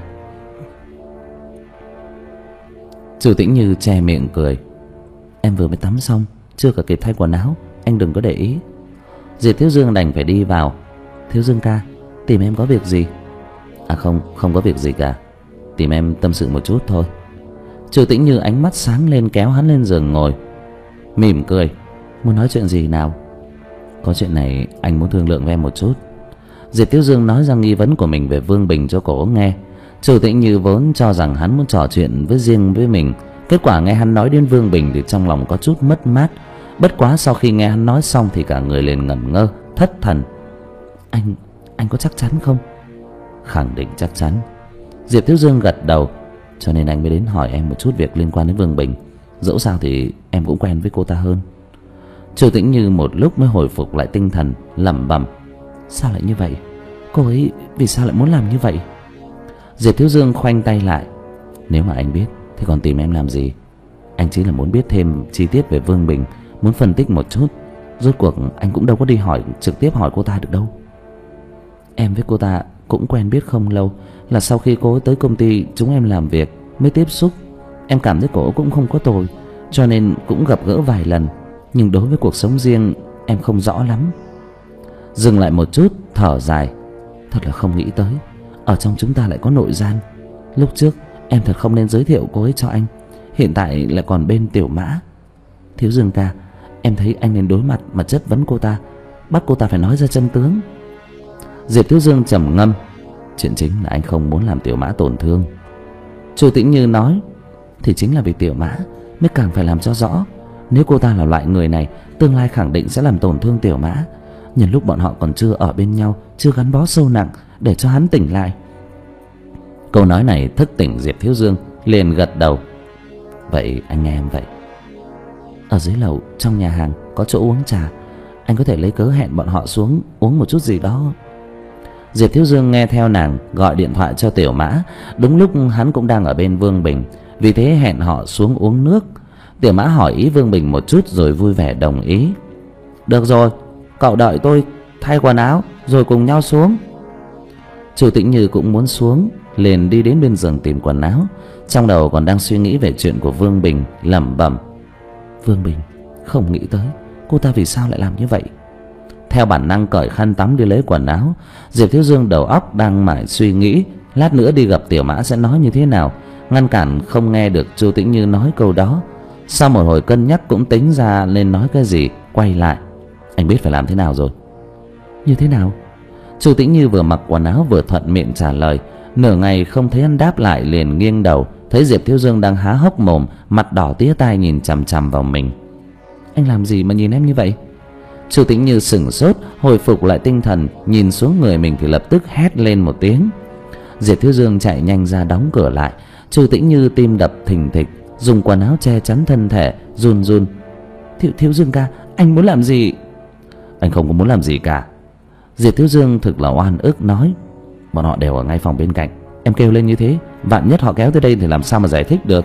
Chu Tĩnh Như che miệng cười: em vừa mới tắm xong, chưa cả kịp thay quần áo, anh đừng có để ý. Diệp Thiếu Dương đành phải đi vào. Thiếu Dương ca, tìm em có việc gì? À không, không có việc gì cả. Tìm em tâm sự một chút thôi. Trừ Tĩnh Như ánh mắt sáng lên kéo hắn lên giường ngồi, mỉm cười. Muốn nói chuyện gì nào? Có chuyện này anh muốn thương lượng với em một chút. Diệp Thiếu Dương nói ra nghi vấn của mình về Vương Bình cho cổ nghe. Trừ Tĩnh Như vốn cho rằng hắn muốn trò chuyện với riêng với mình, kết quả nghe hắn nói đến Vương Bình thì trong lòng có chút mất mát. Bất quá sau khi nghe hắn nói xong thì cả người liền ngẩn ngơ, thất thần. Anh, anh có chắc chắn không? Khẳng định chắc chắn. Diệp Thiếu Dương gật đầu. Cho nên anh mới đến hỏi em một chút việc liên quan đến Vương Bình. Dẫu sao thì em cũng quen với cô ta hơn. Trừ Tĩnh Như một lúc mới hồi phục lại tinh thần, lẩm bẩm. Sao lại như vậy? Cô ấy vì sao lại muốn làm như vậy? Diệp Thiếu Dương khoanh tay lại. Nếu mà anh biết thì còn tìm em làm gì? Anh chỉ là muốn biết thêm chi tiết về Vương Bình, muốn phân tích một chút. Rốt cuộc anh cũng đâu có đi hỏi trực tiếp hỏi cô ta được đâu. Em với cô ta cũng quen biết không lâu, là sau khi cô ấy tới công ty chúng em làm việc mới tiếp xúc. Em cảm thấy cô cũng không có tồi, cho nên cũng gặp gỡ vài lần. Nhưng đối với cuộc sống riêng em không rõ lắm. Dừng lại một chút, thở dài. Thật là không nghĩ tới ở trong chúng ta lại có nội gian. Lúc trước em thật không nên giới thiệu cô ấy cho anh, hiện tại lại còn bên Tiểu Mã. Thiếu Dương ca, em thấy anh nên đối mặt mà chất vấn cô ta, bắt cô ta phải nói ra chân tướng. Diệp Thiếu Dương trầm ngâm. Chuyện chính là anh không muốn làm Tiểu Mã tổn thương. Chu Tĩnh Như nói. Thì chính là vì Tiểu Mã mới càng phải làm cho rõ. Nếu cô ta là loại người này, tương lai khẳng định sẽ làm tổn thương Tiểu Mã. Nhân lúc bọn họ còn chưa ở bên nhau, chưa gắn bó sâu nặng, để cho hắn tỉnh lại. Câu nói này thức tỉnh Diệp Thiếu Dương, liền gật đầu. Vậy anh nghe em vậy. Ở dưới lầu trong nhà hàng có chỗ uống trà, anh có thể lấy cớ hẹn bọn họ xuống uống một chút gì đó. Diệp Thiếu Dương nghe theo nàng, gọi điện thoại cho Tiểu Mã. Đúng lúc hắn cũng đang ở bên Vương Bình, vì thế hẹn họ xuống uống nước. Tiểu Mã hỏi ý Vương Bình một chút rồi vui vẻ đồng ý. Được rồi, cậu đợi tôi thay quần áo rồi cùng nhau xuống. Chu Tĩnh Như cũng muốn xuống, liền đi đến bên giường tìm quần áo. Trong đầu còn đang suy nghĩ về chuyện của Vương Bình, lẩm bẩm. Vương Bình, không nghĩ tới cô ta vì sao lại làm như vậy. Theo bản năng cởi khăn tắm đi lấy quần áo. Diệp Thiếu Dương đầu óc đang mải suy nghĩ lát nữa đi gặp Tiểu Mã sẽ nói như thế nào, ngăn cản không nghe được Chu Tĩnh Như nói câu đó. Sau một hồi cân nhắc cũng tính ra nên nói cái gì, quay lại. Anh biết phải làm thế nào rồi. Như thế nào? Chu Tĩnh Như vừa mặc quần áo vừa thuận miệng trả lời. Nửa ngày không thấy anh đáp lại, liền nghiêng đầu, thấy Diệp Thiếu Dương đang há hốc mồm, mặt đỏ tía tai nhìn chằm chằm vào mình. Anh làm gì mà nhìn em như vậy? Chu Tĩnh Như sửng sốt, hồi phục lại tinh thần, nhìn xuống người mình thì lập tức hét lên một tiếng. Diệp Thiếu Dương chạy nhanh ra đóng cửa lại. Chu Tĩnh Như tim đập thình thịch, dùng quần áo che chắn thân thể, run run. Thiếu, Thiếu Dương ca, anh muốn làm gì? Anh không có muốn làm gì cả. Diệp Thiếu Dương thực là oan ức nói. Bọn họ đều ở ngay phòng bên cạnh, em kêu lên như thế, vạn nhất họ kéo tới đây thì làm sao mà giải thích được.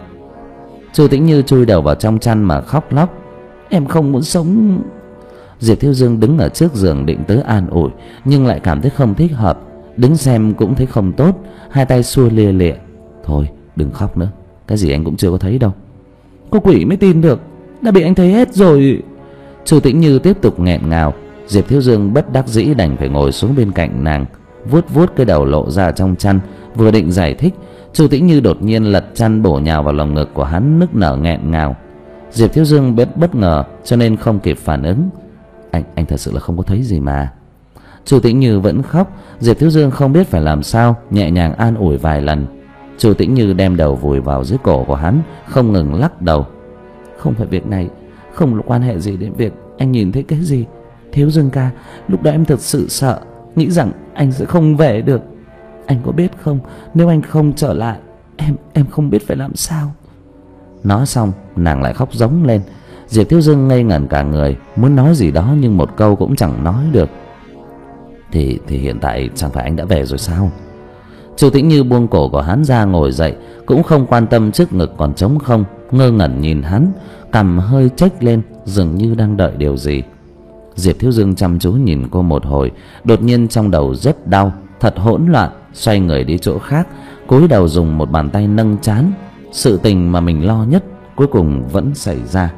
Chu Tĩnh Như chui đầu vào trong chăn mà khóc lóc. Em không muốn sống. Diệp Thiếu Dương đứng ở trước giường định tới an ủi, nhưng lại cảm thấy không thích hợp. Đứng xem cũng thấy không tốt, hai tay xua lia lịa. Thôi đừng khóc nữa, cái gì anh cũng chưa có thấy đâu. Cô quỷ mới tin được, đã bị anh thấy hết rồi. Chu Tĩnh Như tiếp tục nghẹn ngào. Diệp Thiếu Dương bất đắc dĩ đành phải ngồi xuống bên cạnh nàng, vuốt vuốt cái đầu lộ ra trong chăn. Vừa định giải thích, Chu Tĩnh Như đột nhiên lật chăn bổ nhào vào lồng ngực của hắn, nức nở nghẹn ngào. Diệp Thiếu Dương biết bất ngờ cho nên không kịp phản ứng. Anh anh thật sự là không có thấy gì mà. Chu Tĩnh Như vẫn khóc. Diệp Thiếu Dương không biết phải làm sao, nhẹ nhàng an ủi vài lần. Chu Tĩnh Như đem đầu vùi vào dưới cổ của hắn, không ngừng lắc đầu. Không phải việc này, không quan hệ gì đến việc anh nhìn thấy cái gì. Thiếu Dương ca, lúc đó em thật sự sợ, nghĩ rằng anh sẽ không về được. Anh có biết không, nếu anh không trở lại, em em không biết phải làm sao. Nói xong nàng lại khóc rống lên. Diệp Thiếu Dương ngây ngẩn cả người, muốn nói gì đó nhưng một câu cũng chẳng nói được. Thì thì hiện tại chẳng phải anh đã về rồi sao? Chu Tĩnh Như buông cổ của hắn ra ngồi dậy, cũng không quan tâm trước ngực còn trống không, ngơ ngẩn nhìn hắn, cằm hơi chếch lên, dường như đang đợi điều gì. Diệp Thiếu Dương chăm chú nhìn cô một hồi, đột nhiên trong đầu rất đau, thật hỗn loạn, xoay người đi chỗ khác, cúi đầu dùng một bàn tay nâng trán. Sự tình mà mình lo nhất cuối cùng vẫn xảy ra.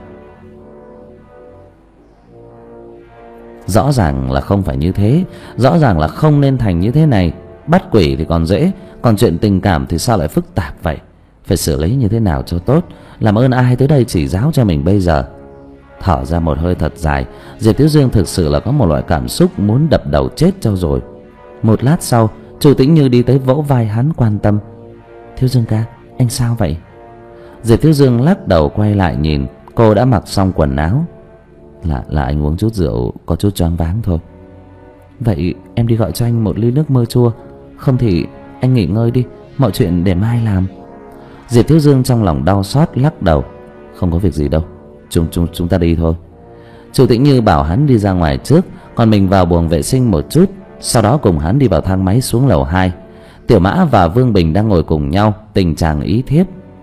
Rõ ràng là không phải như thế, rõ ràng là không nên thành như thế này. Bắt quỷ thì còn dễ, còn chuyện tình cảm thì sao lại phức tạp vậy? Phải xử lý như thế nào cho tốt? Làm ơn ai tới đây chỉ giáo cho mình bây giờ. Thở ra một hơi thật dài, Diệp Thiếu Dương thực sự là có một loại cảm xúc muốn đập đầu chết cho rồi. Một lát sau, Chu Tĩnh Như đi tới vỗ vai hắn quan tâm. Thiếu Dương ca, anh sao vậy? Diệp Thiếu Dương lắc đầu quay lại nhìn, cô đã mặc xong quần áo. Là là anh uống chút rượu, có chút choáng váng thôi. Vậy em đi gọi cho anh một ly nước mơ chua. Không thì anh nghỉ ngơi đi, mọi chuyện để mai làm. Diệp Thiếu Dương trong lòng đau xót lắc đầu. Không có việc gì đâu, chúng chúng chúng ta đi thôi. Chu Tĩnh Như bảo hắn đi ra ngoài trước, còn mình vào buồng vệ sinh một chút, sau đó cùng hắn đi vào thang máy xuống lầu hai. Tiểu Mã và Vương Bình đang ngồi cùng nhau, tình trạng ý thiếp.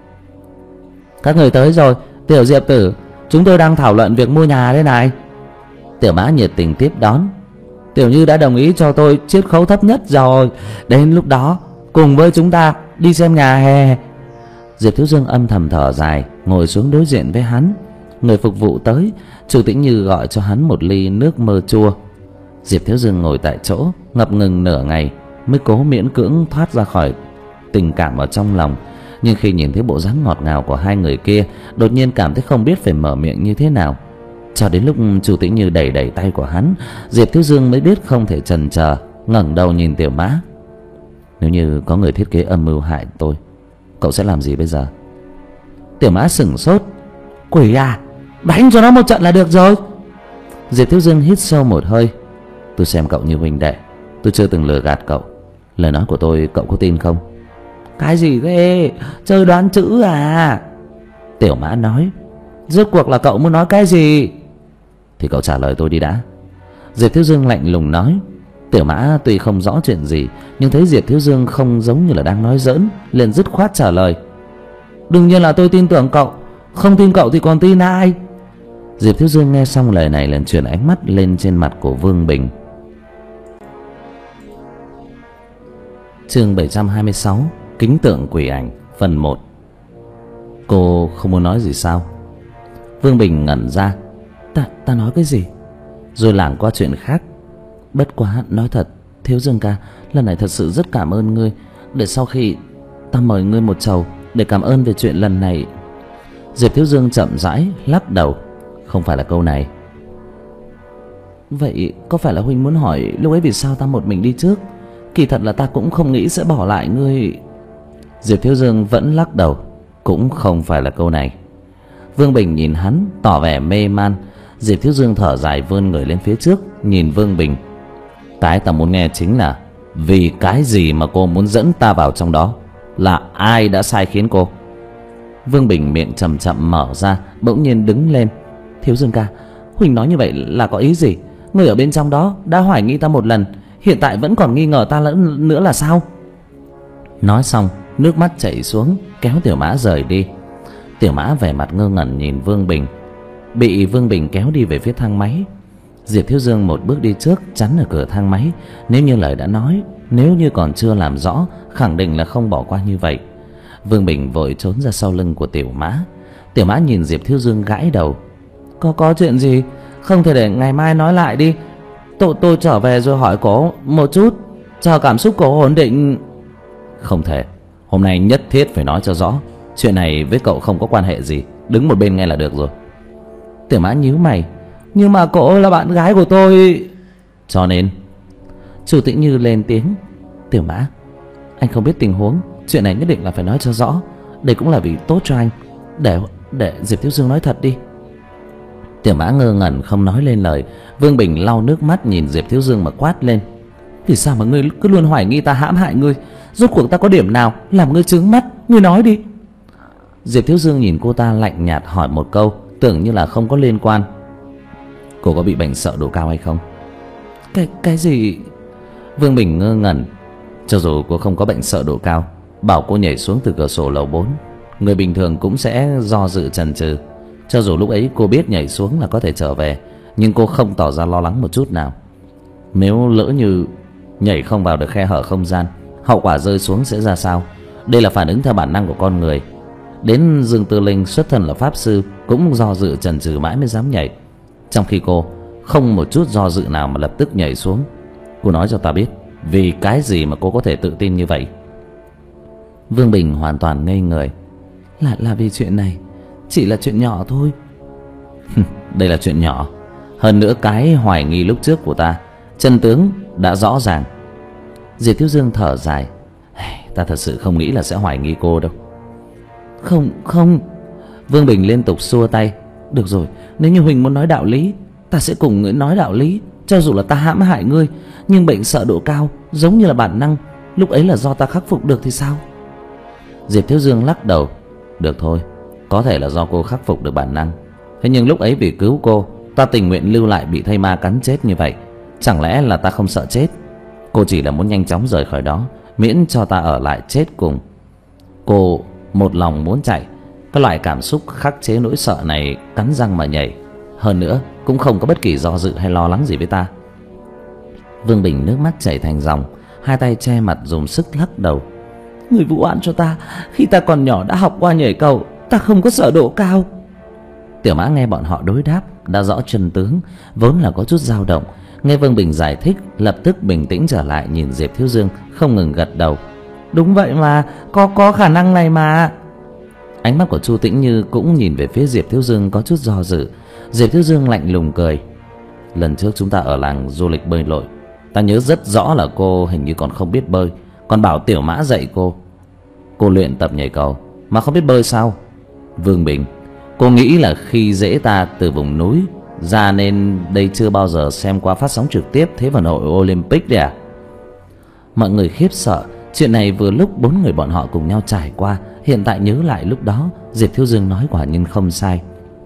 Các người tới rồi, Tiểu Diệp tử, chúng tôi đang thảo luận việc mua nhà đây này. Tiểu Mã nhiệt tình tiếp đón. Tiểu Như đã đồng ý cho tôi chiết khấu thấp nhất rồi, đến lúc đó cùng với chúng ta đi xem nhà hè. Diệp Thiếu Dương âm thầm thở dài, ngồi xuống đối diện với hắn. Người phục vụ tới, Chu Tĩnh Như gọi cho hắn một ly nước mơ chua. Diệp Thiếu Dương ngồi tại chỗ ngập ngừng nửa ngày mới cố miễn cưỡng thoát ra khỏi tình cảm ở trong lòng. Nhưng khi nhìn thấy bộ dáng ngọt ngào của hai người kia, đột nhiên cảm thấy không biết phải mở miệng như thế nào. Cho đến lúc Chu Tĩnh Như đẩy đẩy tay của hắn, Diệp Thiếu Dương mới biết không thể chần chờ, ngẩng đầu nhìn Tiểu Mã. Nếu như có người thiết kế âm mưu hại tôi, cậu sẽ làm gì bây giờ? Tiểu Mã sửng sốt. Quỷ à, đánh cho nó một trận là được rồi. Diệp Thiếu Dương hít sâu một hơi. Tôi xem cậu như huynh đệ, tôi chưa từng lừa gạt cậu. Lời nói của tôi cậu có tin không? Cái gì thế, chơi đoán chữ à? Tiểu Mã nói. Rốt cuộc là cậu muốn nói cái gì? Thì cậu trả lời tôi đi đã. Diệp Thiếu Dương lạnh lùng nói. Tiểu Mã tuy không rõ chuyện gì, nhưng thấy Diệp Thiếu Dương không giống như là đang nói giỡn, liền dứt khoát trả lời. Đương nhiên là tôi tin tưởng cậu, không tin cậu thì còn tin ai? Diệp Thiếu Dương nghe xong lời này liền chuyển ánh mắt lên trên mặt của Vương Bình. Chương bảy trăm hai mươi sáu, Kính tượng quỷ ảnh, phần một. Cô không muốn nói gì sao? Vương Bình ngẩn ra. Ta, ta nói cái gì? Rồi lảng qua chuyện khác. Bất quá nói thật, Thiếu Dương ca, lần này thật sự rất cảm ơn ngươi. Để sau khi ta mời ngươi một chầu để cảm ơn về chuyện lần này. Diệp Thiếu Dương chậm rãi lắc đầu. Không phải là câu này. Vậy có phải là huynh muốn hỏi lúc ấy vì sao ta một mình đi trước? Kỳ thật là ta cũng không nghĩ sẽ bỏ lại ngươi. Diệp Thiếu Dương vẫn lắc đầu. Cũng không phải là câu này. Vương Bình nhìn hắn tỏ vẻ mê man. Diệp Thiếu Dương thở dài vươn người lên phía trước, nhìn Vương Bình. Cái ta muốn nghe chính là vì cái gì mà cô muốn dẫn ta vào trong đó? Là ai đã sai khiến cô? Vương Bình miệng chậm chậm mở ra, bỗng nhiên đứng lên. Thiếu Dương ca, huynh nói như vậy là có ý gì? Người ở bên trong đó đã hoài nghi ta một lần, hiện tại vẫn còn nghi ngờ ta lẫn nữa là sao? Nói xong, nước mắt chảy xuống, kéo Tiểu Mã rời đi. Tiểu Mã vẻ mặt ngơ ngẩn nhìn Vương Bình, bị Vương Bình kéo đi về phía thang máy. Diệp Thiếu Dương một bước đi trước, chắn ở cửa thang máy. Nếu như lời đã nói, nếu như còn chưa làm rõ, khẳng định là không bỏ qua như vậy. Vương Bình vội trốn ra sau lưng của Tiểu Mã. Tiểu Mã nhìn Diệp Thiếu Dương gãi đầu. Có có chuyện gì? Không thể để ngày mai nói lại đi. Tôi, tôi trở về rồi hỏi cổ một chút, chờ cảm xúc cổ ổn định. Không thể, hôm nay nhất thiết phải nói cho rõ. Chuyện này với cậu không có quan hệ gì, đứng một bên nghe là được rồi. Tiểu Mã nhíu mày. Nhưng mà cổ là bạn gái của tôi. Cho nên Chu Tĩnh Như lên tiếng. Tiểu Mã, anh không biết tình huống, chuyện này nhất định là phải nói cho rõ. Đây cũng là vì tốt cho anh. Để để Diệp Thiếu Dương nói thật đi. Tiểu Mã ngơ ngẩn không nói lên lời. Vương Bình lau nước mắt nhìn Diệp Thiếu Dương mà quát lên. Vì sao mà ngươi cứ luôn hoài nghi ta hãm hại ngươi? Rốt cuộc ta có điểm nào làm ngươi trướng mắt? Ngươi nói đi. Diệp Thiếu Dương nhìn cô ta lạnh nhạt hỏi một câu, tưởng như là không có liên quan. Cô có bị bệnh sợ độ cao hay không? Cái cái gì? Vương Bình ngơ ngẩn. Cho dù cô không có bệnh sợ độ cao, bảo cô nhảy xuống từ cửa sổ lầu bốn, người bình thường cũng sẽ do dự chần chừ. Cho dù lúc ấy cô biết nhảy xuống là có thể trở về, nhưng cô không tỏ ra lo lắng một chút nào. Nếu lỡ như nhảy không vào được khe hở không gian, hậu quả rơi xuống sẽ ra sao? Đây là phản ứng theo bản năng của con người. Đến Dương Tư Linh xuất thân là pháp sư cũng do dự chần chừ mãi mới dám nhảy, trong khi cô không một chút do dự nào mà lập tức nhảy xuống. Cô nói cho ta biết, Vì cái gì mà cô có thể tự tin như vậy? Vương Bình hoàn toàn ngây người. Là là vì chuyện này, chỉ là chuyện nhỏ thôi. Đây là chuyện nhỏ. Hơn nữa cái hoài nghi lúc trước của ta, chân tướng đã rõ ràng. Diệp Thiếu Dương thở dài. Ta thật sự không nghĩ là sẽ hoài nghi cô đâu. Không, không. Vương Bình liên tục xua tay. Được rồi, nếu như Huỳnh muốn nói đạo lý, ta sẽ cùng ngươi nói đạo lý. Cho dù là ta hãm hại ngươi, nhưng bệnh sợ độ cao giống như là bản năng, lúc ấy là do ta khắc phục được thì sao? Diệp Thiếu Dương lắc đầu. Được thôi, có thể là do cô khắc phục được bản năng. Thế nhưng lúc ấy vì cứu cô, ta tình nguyện lưu lại bị thây ma cắn chết như vậy. Chẳng lẽ là ta không sợ chết? Cô chỉ là muốn nhanh chóng rời khỏi đó, miễn cho ta ở lại chết cùng. Cô một lòng muốn chạy. Cái loại cảm xúc khắc chế nỗi sợ này cắn răng mà nhảy. Hơn nữa cũng không có bất kỳ do dự hay lo lắng gì với ta. Vương Bình nước mắt chảy thành dòng, hai tay che mặt dùng sức lắc đầu. Người vụ oan cho ta, khi ta còn nhỏ đã học qua nhảy cầu, ta không có sợ độ cao. Tiểu Mã nghe bọn họ đối đáp đã rõ chân tướng, vốn là có chút dao động. Nghe Vương Bình giải thích, lập tức bình tĩnh trở lại, nhìn Diệp Thiếu Dương không ngừng gật đầu. Đúng vậy mà, có có khả năng này mà. Ánh mắt của Chu Tĩnh Như cũng nhìn về phía Diệp Thiếu Dương có chút do dự. Diệp Thiếu Dương lạnh lùng cười. Lần trước chúng ta ở làng du lịch bơi lội, ta nhớ rất rõ là cô hình như còn không biết bơi, còn bảo Tiểu Mã dạy cô. Cô luyện tập nhảy cầu mà không biết bơi sao? Vương Bình, cô nghĩ là khi dễ ta từ vùng núi ra nên đây chưa bao giờ xem qua phát sóng trực tiếp Thế vận hội Olympic đấy à? Mọi người khiếp sợ. Chuyện này vừa lúc bốn người bọn họ cùng nhau trải qua, hiện tại nhớ lại lúc đó, Diệp Thiếu Dương nói quả nhiên không sai.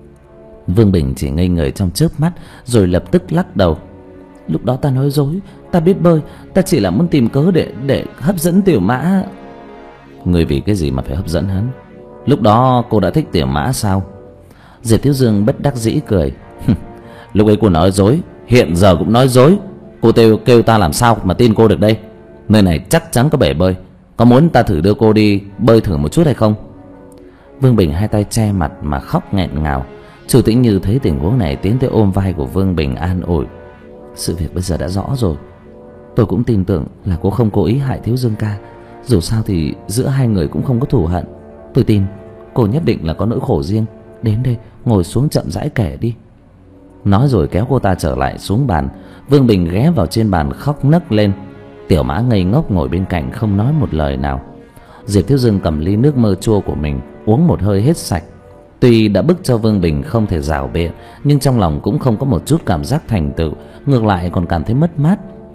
Vương Bình chỉ ngây người trong chớp mắt, rồi lập tức lắc đầu. Lúc đó ta nói dối, ta biết bơi, ta chỉ là muốn tìm cớ để để hấp dẫn Tiểu Mã. Người vì cái gì mà phải hấp dẫn hắn? Lúc đó cô đã thích Tiểu Mã sao? Diệp Thiếu Dương bất đắc dĩ cười. Lúc ấy cô nói dối, hiện giờ cũng nói dối. Cô kêu, kêu ta làm sao mà tin cô được đây? Nơi này chắc chắn có bể bơi, có muốn ta thử đưa cô đi bơi thử một chút hay không? Vương Bình hai tay che mặt mà khóc nghẹn ngào. Chu Tĩnh Như thấy tình huống này tiến tới ôm vai của Vương Bình an ủi. Sự việc bây giờ đã rõ rồi. Tôi cũng tin tưởng là cô không cố ý hại Thiếu Dương ca. Dù sao thì giữa hai người cũng không có thù hận. Tôi tin cô nhất định là có nỗi khổ riêng. Đến đây ngồi xuống chậm rãi kể đi. Nói rồi kéo cô ta trở lại xuống bàn. Vương Bình ghé vào trên bàn khóc nấc lên. Tiểu Mã ngây ngốc ngồi bên cạnh không nói một lời nào. Diệp Thiếu Dương cầm ly nước mơ chua của mình uống một hơi hết sạch. Tuy đã bức cho Vương Bình không thể rảo biện, nhưng trong lòng cũng không có một chút cảm giác thành tựu, ngược lại còn cảm thấy mất mát.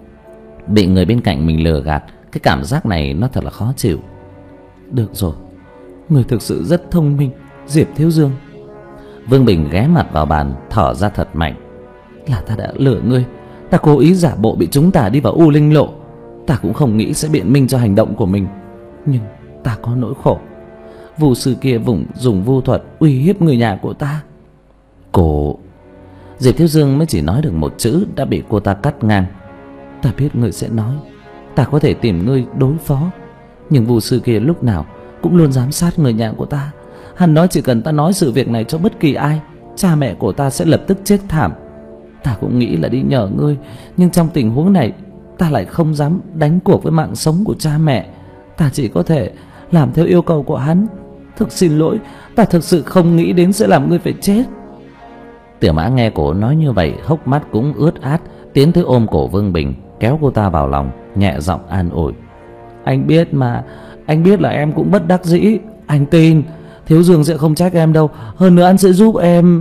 Bị người bên cạnh mình lừa gạt, cái cảm giác này nó thật là khó chịu. Được rồi, người thực sự rất thông minh, Diệp Thiếu Dương. Vương Bình ghé mặt vào bàn, thở ra thật mạnh. Là ta đã lừa ngươi, ta cố ý giả bộ bị chúng ta đi vào U Linh Lộ. Ta cũng không nghĩ sẽ biện minh cho hành động của mình, nhưng ta có nỗi khổ. Vu sư kia vùng dùng vu thuật uy hiếp người nhà của ta. Cô... Diệp Thiếu Dương mới chỉ nói được một chữ đã bị cô ta cắt ngang. Ta biết ngươi sẽ nói, ta có thể tìm ngươi đối phó, nhưng vu sư kia lúc nào cũng luôn giám sát người nhà của ta. Hắn nói chỉ cần ta nói sự việc này cho bất kỳ ai, cha mẹ của ta sẽ lập tức chết thảm. Ta cũng nghĩ là đi nhờ ngươi, nhưng trong tình huống này ta lại không dám đánh cuộc với mạng sống của cha mẹ. Ta chỉ có thể làm theo yêu cầu của hắn. Thực xin lỗi, ta thực sự không nghĩ đến sẽ làm ngươi phải chết. Tiểu Mã nghe cổ nói như vậy, hốc mắt cũng ướt át, tiến tới ôm cổ Vương Bình, kéo cô ta vào lòng, nhẹ giọng an ủi. Anh biết mà, anh biết là em cũng bất đắc dĩ. Anh tin Thiếu Dương sẽ không trách em đâu, hơn nữa anh sẽ giúp em.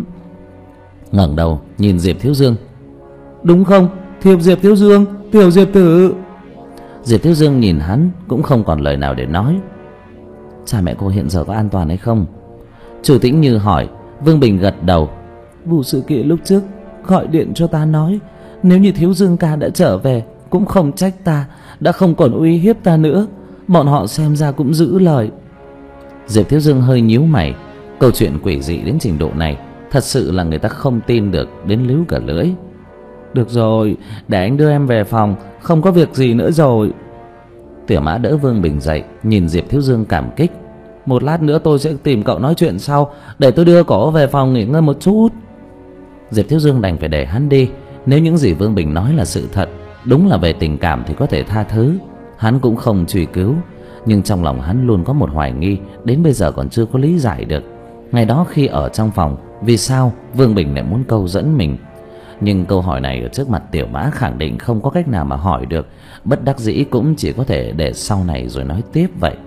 Ngẩng đầu nhìn Diệp Thiếu Dương. Đúng không, Thiệp Diệp Thiếu Dương, Tiểu Diệp tử. Diệp Thiếu Dương nhìn hắn cũng không còn lời nào để nói. Cha mẹ cô hiện giờ có an toàn hay không? Chủ Tĩnh Như hỏi. Vương Bình gật đầu. Vụ sự kia lúc trước gọi điện cho ta nói, nếu như Thiếu Dương ca đã trở về cũng không trách ta, đã không còn uy hiếp ta nữa. Bọn họ xem ra cũng giữ lời. Diệp Thiếu Dương hơi nhíu mày. Câu chuyện quỷ dị đến trình độ này, thật sự là người ta không tin được đến líu cả lưỡi. Được rồi, để anh đưa em về phòng, không có việc gì nữa rồi. Tiểu Mã đỡ Vương Bình dậy, nhìn Diệp Thiếu Dương cảm kích. Một lát nữa tôi sẽ tìm cậu nói chuyện sau, để tôi đưa cậu về phòng nghỉ ngơi một chút. Diệp Thiếu Dương đành phải để hắn đi. Nếu những gì Vương Bình nói là sự thật, Đúng là về tình cảm thì có thể tha thứ, hắn cũng không truy cứu. Nhưng trong lòng hắn luôn có một hoài nghi, đến bây giờ còn chưa có lý giải được. Ngày đó khi ở trong phòng, vì sao Vương Bình lại muốn câu dẫn mình? Nhưng câu hỏi này ở trước mặt Tiểu Mã khẳng định không có cách nào mà hỏi được. Bất đắc dĩ cũng chỉ có thể để sau này rồi nói tiếp vậy.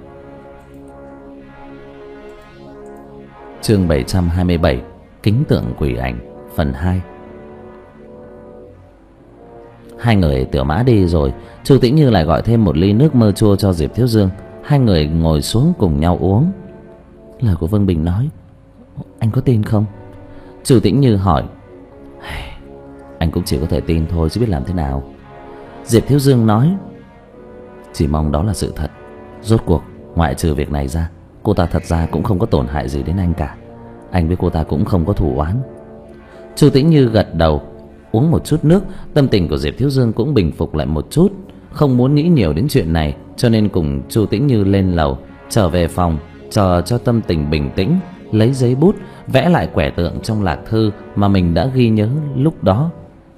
Chương bảy trăm hai mươi bảy, Kính tượng quỷ ảnh, phần hai. Hai người Tiểu Mã đi rồi, Chu Tĩnh Như lại gọi thêm một ly nước mơ chua cho Diệp Thiếu Dương. Hai người ngồi xuống cùng nhau uống. Lời của Vương Bình nói, anh có tin không? Chu Tĩnh Như hỏi. Anh cũng chỉ có thể tin thôi chứ biết làm thế nào. Diệp Thiếu Dương nói, chỉ mong đó là sự thật. Rốt cuộc ngoại trừ việc này ra, cô ta thật ra cũng không có tổn hại gì đến anh cả. Anh với cô ta cũng không có thù oán. Chu Tĩnh Như gật đầu, uống một chút nước. Tâm tình của Diệp Thiếu Dương cũng bình phục lại một chút, không muốn nghĩ nhiều đến chuyện này, cho nên cùng Chu Tĩnh Như lên lầu, trở về phòng, chờ cho tâm tình bình tĩnh, lấy giấy bút vẽ lại quẻ tượng trong lạc thư mà mình đã ghi nhớ lúc đó.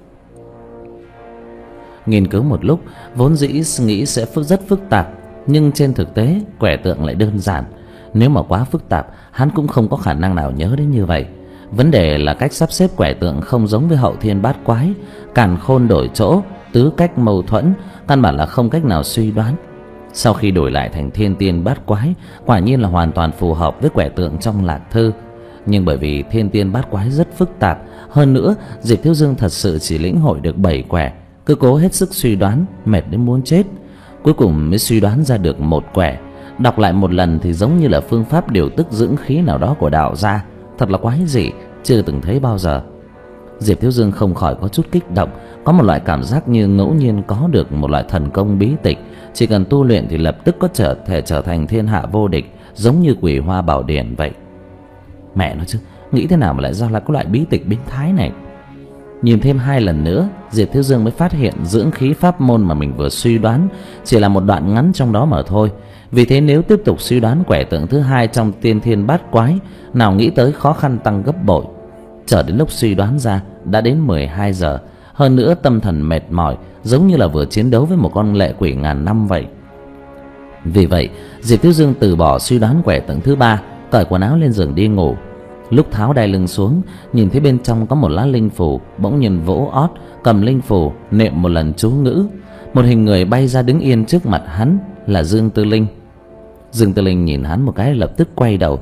Nghiên cứu một lúc, vốn dĩ nghĩ sẽ phức rất phức tạp, nhưng trên thực tế quẻ tượng lại đơn giản. Nếu mà quá phức tạp, hắn cũng không có khả năng nào nhớ đến như vậy. Vấn đề là cách sắp xếp quẻ tượng không giống với hậu thiên bát quái, càn khôn đổi chỗ, tứ cách mâu thuẫn, căn bản là không cách nào suy đoán. Sau khi đổi lại thành thiên tiên bát quái, quả nhiên là hoàn toàn phù hợp với quẻ tượng trong lạc thư. Nhưng bởi vì thiên tiên bát quái rất phức tạp, hơn nữa Diệp Thiếu Dương thật sự chỉ lĩnh hội được bảy quẻ, cứ cố hết sức suy đoán, mệt đến muốn chết. Cuối cùng mới suy đoán ra được một quẻ. Đọc lại một lần thì giống như là phương pháp điều tức dưỡng khí nào đó của đạo gia, thật là quái dị, chưa từng thấy bao giờ. Diệp Thiếu Dương không khỏi có chút kích động, có một loại cảm giác như ngẫu nhiên có được một loại thần công bí tịch, chỉ cần tu luyện thì lập tức có trở thể trở thành thiên hạ vô địch, giống như Quỷ Hoa Bảo Điển vậy. Mẹ nói chứ, nghĩ thế nào mà lại ra là cái loại bí tịch biến thái này. Nhìn thêm hai lần nữa, Diệp Thiếu Dương mới phát hiện dưỡng khí pháp môn mà mình vừa suy đoán chỉ là một đoạn ngắn trong đó mà thôi. Vì thế nếu tiếp tục suy đoán quẻ tượng thứ hai trong tiên thiên bát quái, nào nghĩ tới khó khăn tăng gấp bội. Chờ đến lúc suy đoán ra đã đến mười hai giờ, hơn nữa tâm thần mệt mỏi, giống như là vừa chiến đấu với một con lệ quỷ ngàn năm vậy. Vì vậy Diệp Thiếu Dương từ bỏ suy đoán quẻ tượng thứ ba, cởi quần áo lên giường đi ngủ. Lúc tháo đai lưng xuống, nhìn thấy bên trong có một lá linh phù, bỗng nhiên vỗ ót, cầm linh phù niệm một lần chú ngữ. Một hình người bay ra đứng yên trước mặt hắn, là Dương Tư Linh. Dương Tư Linh nhìn hắn một cái lập tức quay đầu.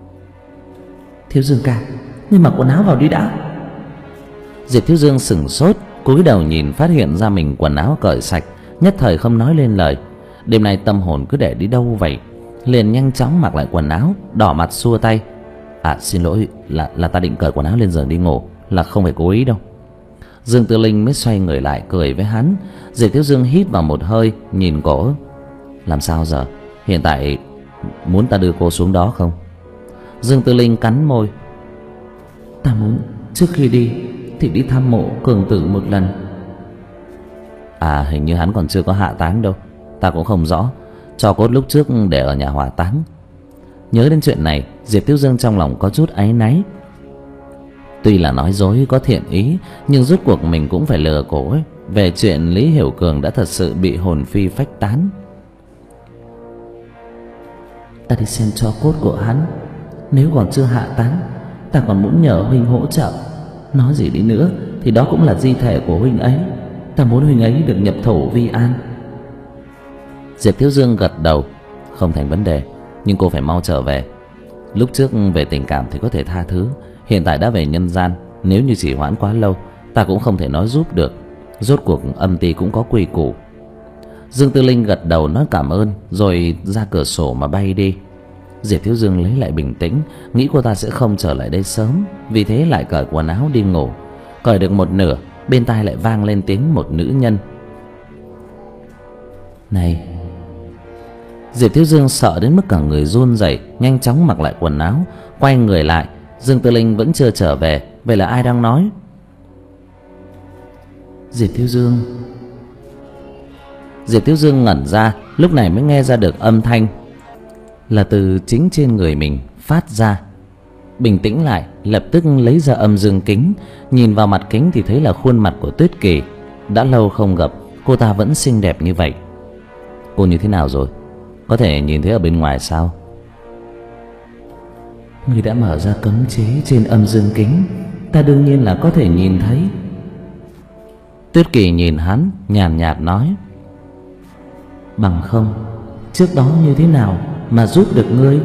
Thiếu Dương ca, ngươi mặc quần áo vào đi đã. Diệp Thiếu Dương sửng sốt, cúi đầu nhìn phát hiện ra mình quần áo cởi sạch, nhất thời không nói lên lời. Đêm nay tâm hồn cứ để đi đâu vậy? Liền nhanh chóng mặc lại quần áo, đỏ mặt xua tay. À xin lỗi, là là ta định cởi quần áo lên giường đi ngủ, là không phải cố ý đâu. Dương Tư Linh mới xoay người lại cười với hắn. Diệp Thiếu Dương hít vào một hơi, nhìn cổ. Làm sao giờ? Hiện tại muốn ta đưa cô xuống đó không? Dương Tư Linh cắn môi. Ta muốn trước khi đi thì đi thăm mộ Cường Tử một lần. À hình như hắn còn chưa có hạ táng đâu, ta cũng không rõ. Cho cốt lúc trước để ở nhà hỏa táng. Nhớ đến chuyện này, Diệp Thiếu Dương trong lòng có chút áy náy. Tuy là nói dối có thiện ý, nhưng rốt cuộc mình cũng phải lừa cổ ấy. Về chuyện Lý Hiểu Cường đã thật sự bị hồn phi phách tán. Ta đi xem tro cốt của hắn, nếu còn chưa hạ táng, ta còn muốn nhờ huynh hỗ trợ. Nói gì đi nữa thì đó cũng là di thể của huynh ấy. Ta muốn huynh ấy được nhập thổ vi an. Diệp Thiếu Dương gật đầu. Không thành vấn đề, nhưng cô phải mau trở về. Lúc trước về tình cảm thì có thể tha thứ, hiện tại đã về nhân gian, nếu như chỉ hoãn quá lâu, ta cũng không thể nói giúp được. Rốt cuộc âm ty cũng có quy củ. Dương Tư Linh gật đầu nói cảm ơn, rồi ra cửa sổ mà bay đi. Diệp Thiếu Dương lấy lại bình tĩnh, nghĩ cô ta sẽ không trở lại đây sớm, vì thế lại cởi quần áo đi ngủ. Cởi được một nửa, bên tai lại vang lên tiếng một nữ nhân. Này! Diệp Thiếu Dương sợ đến mức cả người run rẩy, nhanh chóng mặc lại quần áo, quay người lại. Dương Tư Linh vẫn chưa trở về. Vậy là ai đang nói? Diệp Thiếu Dương. Diệp Thiếu Dương ngẩn ra, lúc này mới nghe ra được âm thanh là từ chính trên người mình phát ra. Bình tĩnh lại, lập tức lấy ra âm dương kính, nhìn vào mặt kính thì thấy là khuôn mặt của Tuyết Kỳ. Đã lâu không gặp, cô ta vẫn xinh đẹp như vậy. Cô như thế nào rồi? Có thể nhìn thấy ở bên ngoài sao? Người đã mở ra cấm chế trên âm dương kính, ta đương nhiên là có thể nhìn thấy. Tuyết Kỳ nhìn hắn nhàn nhạt nói. Bằng không, trước đó như thế nào mà giúp được ngươi?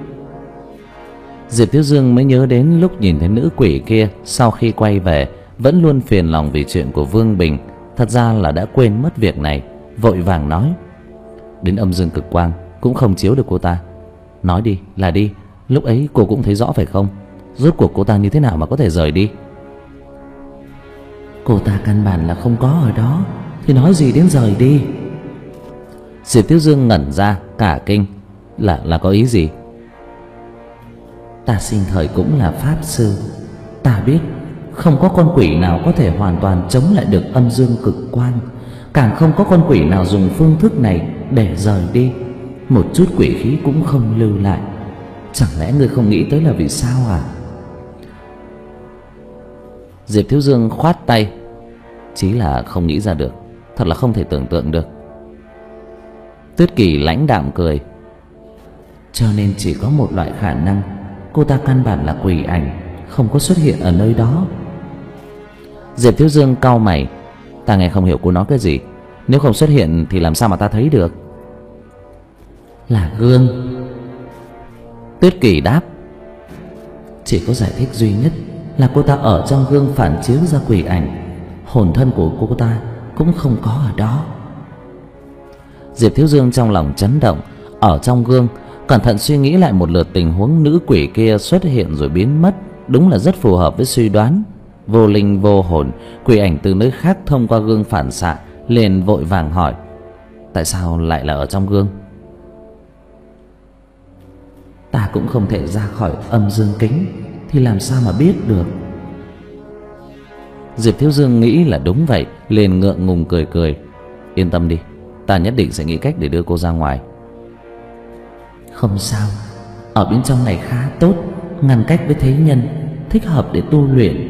Diệp Thiếu Dương mới nhớ đến lúc nhìn thấy nữ quỷ kia sau khi quay về vẫn luôn phiền lòng vì chuyện của Vương Bình. Thật ra là đã quên mất việc này, vội vàng nói. Đến âm dương cực quang cũng không chiếu được cô ta. Nói đi là đi, lúc ấy cô cũng thấy rõ phải không? Rốt cuộc cô ta như thế nào mà có thể rời đi? Cô ta căn bản là không có ở đó, thì nói gì đến rời đi? Diệp Thiếu Dương ngẩn ra cả kinh. Là là có ý gì? Ta sinh thời cũng là pháp sư, ta biết không có con quỷ nào có thể hoàn toàn chống lại được âm dương cực quang, càng không có con quỷ nào dùng phương thức này để rời đi, một chút quỷ khí cũng không lưu lại. Chẳng lẽ ngươi không nghĩ tới là vì sao à? Diệp Thiếu Dương khoát tay. Chỉ là không nghĩ ra được, thật là không thể tưởng tượng được. Tuyết Kỳ lãnh đạm cười. Cho nên chỉ có một loại khả năng, cô ta căn bản là quỷ ảnh, không có xuất hiện ở nơi đó. Diệp Thiếu Dương cau mày. Ta nghe không hiểu cô nói cái gì. Nếu không xuất hiện thì làm sao mà ta thấy được? Là gương. Tuyết Kỳ đáp. Chỉ có giải thích duy nhất là cô ta ở trong gương phản chiếu ra quỷ ảnh, hồn thân của cô ta cũng không có ở đó. Diệp Thiếu Dương trong lòng chấn động. Ở trong gương, cẩn thận suy nghĩ lại một lượt tình huống nữ quỷ kia xuất hiện rồi biến mất, đúng là rất phù hợp với suy đoán. Vô linh vô hồn, quỷ ảnh từ nơi khác thông qua gương phản xạ, liền vội vàng hỏi. Tại sao lại là ở trong gương? Ta cũng không thể ra khỏi âm dương kính, thì làm sao mà biết được? Diệp Thiếu Dương nghĩ là đúng vậy, liền ngượng ngùng cười cười. Yên tâm đi, ta nhất định sẽ nghĩ cách để đưa cô ra ngoài. Không sao, ở bên trong này khá tốt, ngăn cách với thế nhân, thích hợp để tu luyện.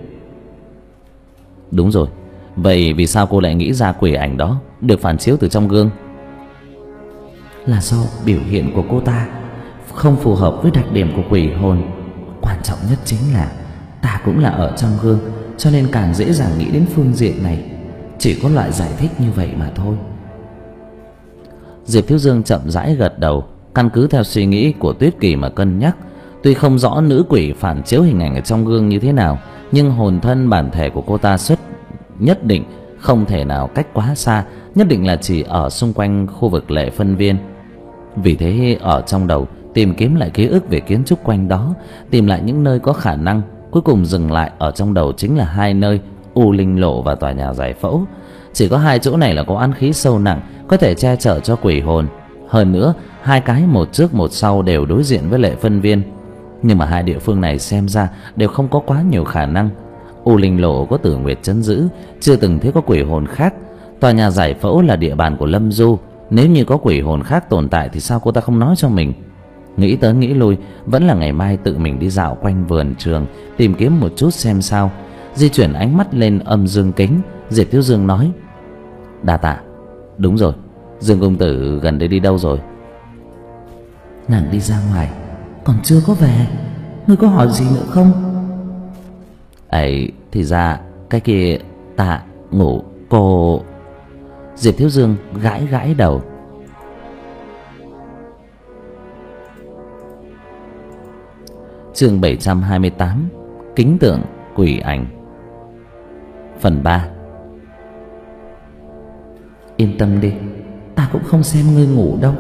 Đúng rồi, vậy vì sao cô lại nghĩ ra quỷ ảnh đó được phản chiếu từ trong gương? Là do biểu hiện của cô ta không phù hợp với đặc điểm của quỷ hồn. Quan trọng nhất chính là ta cũng là ở trong gương, cho nên càng dễ dàng nghĩ đến phương diện này. Chỉ có loại giải thích như vậy mà thôi. Diệp Thiếu Dương chậm rãi gật đầu, căn cứ theo suy nghĩ của Tuyết Kỳ mà cân nhắc. Tuy không rõ nữ quỷ phản chiếu hình ảnh ở trong gương như thế nào, nhưng hồn thân bản thể của cô ta xuất nhất định không thể nào cách quá xa, nhất định là chỉ ở xung quanh khu vực Lệ Phân Viên. Vì thế ở trong đầu tìm kiếm lại ký ức về kiến trúc quanh đó, tìm lại những nơi có khả năng. Cuối cùng dừng lại ở trong đầu chính là hai nơi, U Linh Lộ và tòa nhà giải phẫu. Chỉ có hai chỗ này là có oán khí sâu nặng, có thể che chở cho quỷ hồn. Hơn nữa, hai cái một trước một sau đều đối diện với Lệ Phân Viên. Nhưng mà hai địa phương này xem ra đều không có quá nhiều khả năng. U Linh Lộ có Tử Nguyệt trấn giữ, chưa từng thấy có quỷ hồn khác. Tòa nhà giải phẫu là địa bàn của Lâm Du, nếu như có quỷ hồn khác tồn tại thì sao cô ta không nói cho mình? Nghĩ tới nghĩ lui, vẫn là ngày mai tự mình đi dạo quanh vườn trường, tìm kiếm một chút xem sao. Di chuyển ánh mắt lên âm dương kính, Diệp Thiếu Dương nói. Đa tạ. Đúng rồi, Dương công tử gần đây đi đâu rồi? Nàng đi ra ngoài, còn chưa có về. Ngươi có hỏi gì nữa không? Ấy, thì ra cái kia tạ ngủ cô. Diệp Thiếu Dương gãi gãi đầu. Chương bảy trăm hai mươi tám, Kính tượng quỷ ảnh. Phần ba. Yên tâm đi, ta cũng không xem ngươi ngủ đâu.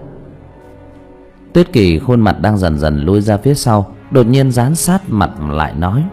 Tuyết Kỳ khuôn mặt đang dần dần lui ra phía sau, đột nhiên dán sát mặt lại nói.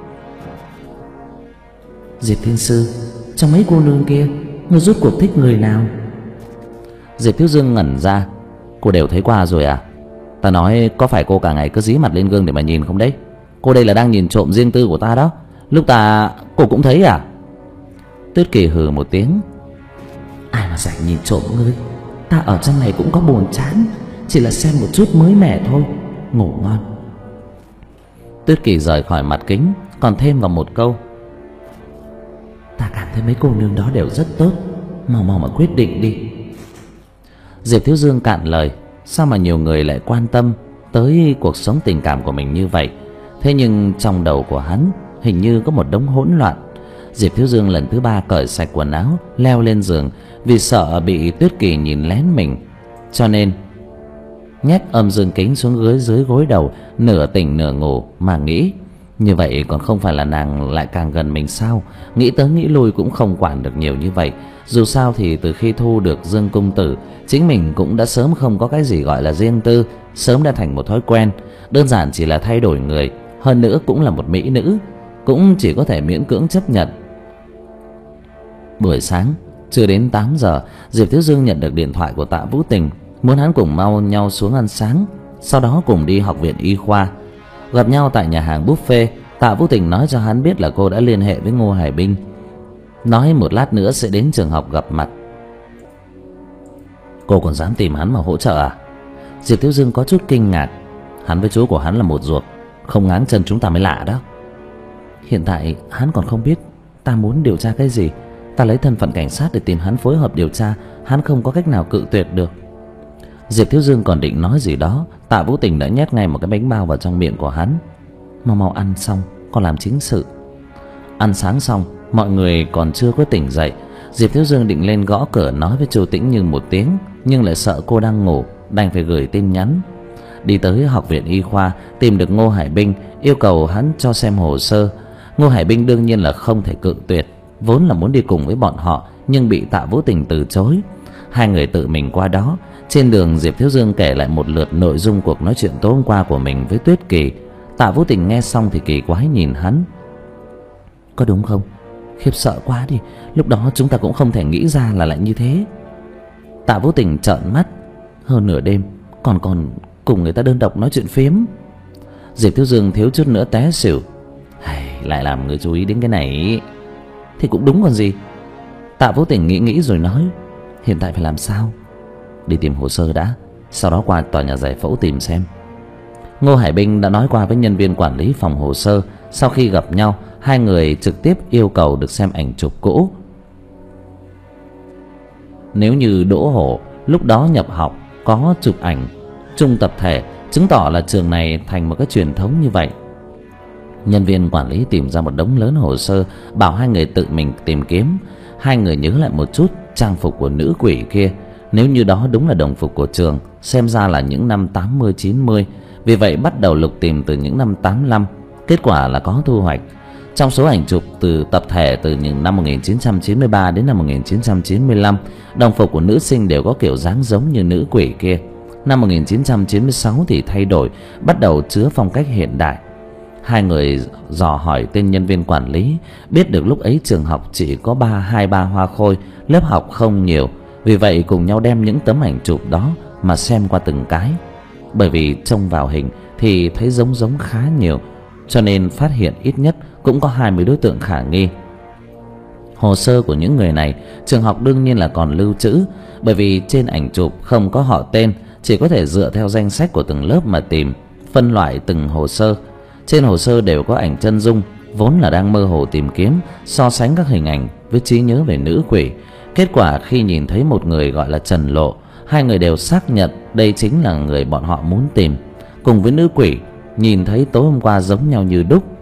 Diệp Thiên Sư, trong mấy cô nương kia, ngươi rốt cuộc thích người nào? Diệp Thiếu Dương ngẩn ra. Cô đều thấy qua rồi à? Ta nói có phải cô cả ngày cứ dí mặt lên gương để mà nhìn không đấy? Cô đây là đang nhìn trộm riêng tư của ta đó. Lúc ta cô cũng thấy à? Tuyết Kỳ hừ một tiếng. Ai mà rảnh nhìn trộm ngươi? Ta ở trong này cũng có buồn chán, chỉ là xem một chút mới mẻ thôi. Ngủ ngon. Tuyết Kỳ rời khỏi mặt kính, còn thêm vào một câu. Ta cảm thấy mấy cô nương đó đều rất tốt, Mau mau mà quyết định đi. Diệp Thiếu Dương cạn lời. Sao mà nhiều người lại quan tâm tới cuộc sống tình cảm của mình như vậy? Thế nhưng trong đầu của hắn hình như có một đống hỗn loạn. Diệp Thiếu Dương lần thứ ba cởi sạch quần áo, leo lên giường. Vì sợ bị Tuyết Kỳ nhìn lén mình, cho nên nhét âm dương kính xuống dưới dưới gối đầu, nửa tỉnh nửa ngủ mà nghĩ. Như vậy còn không phải là nàng lại càng gần mình sao? Nghĩ tới nghĩ lui cũng không quản được nhiều như vậy. Dù sao thì từ khi thu được Dương Cung Tử, chính mình cũng đã sớm không có cái gì gọi là riêng tư, sớm đã thành một thói quen. Đơn giản chỉ là thay đổi người, hơn nữa cũng là một mỹ nữ, cũng chỉ có thể miễn cưỡng chấp nhận. Buổi sáng chưa đến tám giờ, Diệp Thiếu Dương nhận được điện thoại của Tạ Vũ Tình, muốn hắn cùng mau nhau xuống ăn sáng, sau đó cùng đi học viện y khoa. Gặp nhau tại nhà hàng buffet, Tạ Vũ Tình nói cho hắn biết là cô đã liên hệ với Ngô Hải Binh, nói một lát nữa sẽ đến trường học gặp mặt. Cô còn dám tìm hắn mà hỗ trợ à? Diệp Thiếu Dương có chút kinh ngạc. Hắn với chú của hắn là một ruột, không ngáng chân chúng ta mới lạ đó. Hiện tại hắn còn không biết ta muốn điều tra cái gì. Ta lấy thân phận cảnh sát để tìm hắn phối hợp điều tra, hắn không có cách nào cự tuyệt được. Diệp Thiếu Dương còn định nói gì đó, Tạ Vũ Tình đã nhét ngay một cái bánh bao vào trong miệng của hắn. Mau mau ăn xong còn làm chính sự. Ăn sáng xong, mọi người còn chưa có tỉnh dậy. Diệp Thiếu Dương định lên gõ cửa nói với Chu Tĩnh Như một tiếng, nhưng lại sợ cô đang ngủ, đành phải gửi tin nhắn. Đi tới học viện y khoa, tìm được Ngô Hải Binh, yêu cầu hắn cho xem hồ sơ. Ngô Hải Binh đương nhiên là không thể cự tuyệt, vốn là muốn đi cùng với bọn họ nhưng bị Tạ Vũ Tình từ chối. Hai người tự mình qua đó. Trên đường, Diệp Thiếu Dương kể lại một lượt nội dung cuộc nói chuyện tối hôm qua của mình với Tuyết Kỳ. Tạ Vũ Tình nghe xong thì kỳ quái nhìn hắn. Có đúng không? Khiếp sợ quá đi, lúc đó chúng ta cũng không thể nghĩ ra là lại như thế. Tạ Vũ Tình trợn mắt. Hơn nửa đêm còn còn cùng người ta đơn độc nói chuyện phiếm. Diệp Thiếu Dương thiếu chút nữa té xỉu. Hay, lại làm người chú ý đến cái này. Thì cũng đúng còn gì. Tạ Vũ Tình nghĩ nghĩ rồi nói, hiện tại phải làm sao? Đi tìm hồ sơ đã, sau đó qua tòa nhà giải phẫu tìm xem. Ngô Hải Binh đã nói qua với nhân viên quản lý phòng hồ sơ. Sau khi gặp nhau, hai người trực tiếp yêu cầu được xem ảnh chụp cũ. Nếu như Đỗ Hổ lúc đó nhập học có chụp ảnh chung tập thể, chứng tỏ là trường này thành một cái truyền thống như vậy. Nhân viên quản lý tìm ra một đống lớn hồ sơ, bảo hai người tự mình tìm kiếm. Hai người nhớ lại một chút trang phục của nữ quỷ kia. Nếu như đó đúng là đồng phục của trường, xem ra là những năm tám mươi chín mươi. Vì vậy bắt đầu lục tìm từ những năm tám mươi lăm. Kết quả là có thu hoạch. Trong số ảnh chụp từ tập thể từ những năm một nghìn chín trăm chín mươi ba đến năm một nghìn chín trăm chín mươi lăm, đồng phục của nữ sinh đều có kiểu dáng giống như nữ quỷ kia. Năm một nghìn chín trăm chín mươi sáu thì thay đổi, bắt đầu chứa phong cách hiện đại. Hai người dò hỏi tên nhân viên quản lý, biết được lúc ấy trường học chỉ có ba hai ba hoa khôi, lớp học không nhiều. Vì vậy cùng nhau đem những tấm ảnh chụp đó mà xem qua từng cái. Bởi vì trông vào hình thì thấy giống giống khá nhiều, cho nên phát hiện ít nhất cũng có hai mươi đối tượng khả nghi. Hồ sơ của những người này trường học đương nhiên là còn lưu trữ, bởi vì trên ảnh chụp không có họ tên, chỉ có thể dựa theo danh sách của từng lớp mà tìm, phân loại từng hồ sơ. Trên hồ sơ đều có ảnh chân dung, vốn là đang mơ hồ tìm kiếm, so sánh các hình ảnh với trí nhớ về nữ quỷ. Kết quả khi nhìn thấy một người gọi là Trần Lộ, hai người đều xác nhận đây chính là người bọn họ muốn tìm. Cùng với nữ quỷ nhìn thấy tối hôm qua giống nhau như đúc.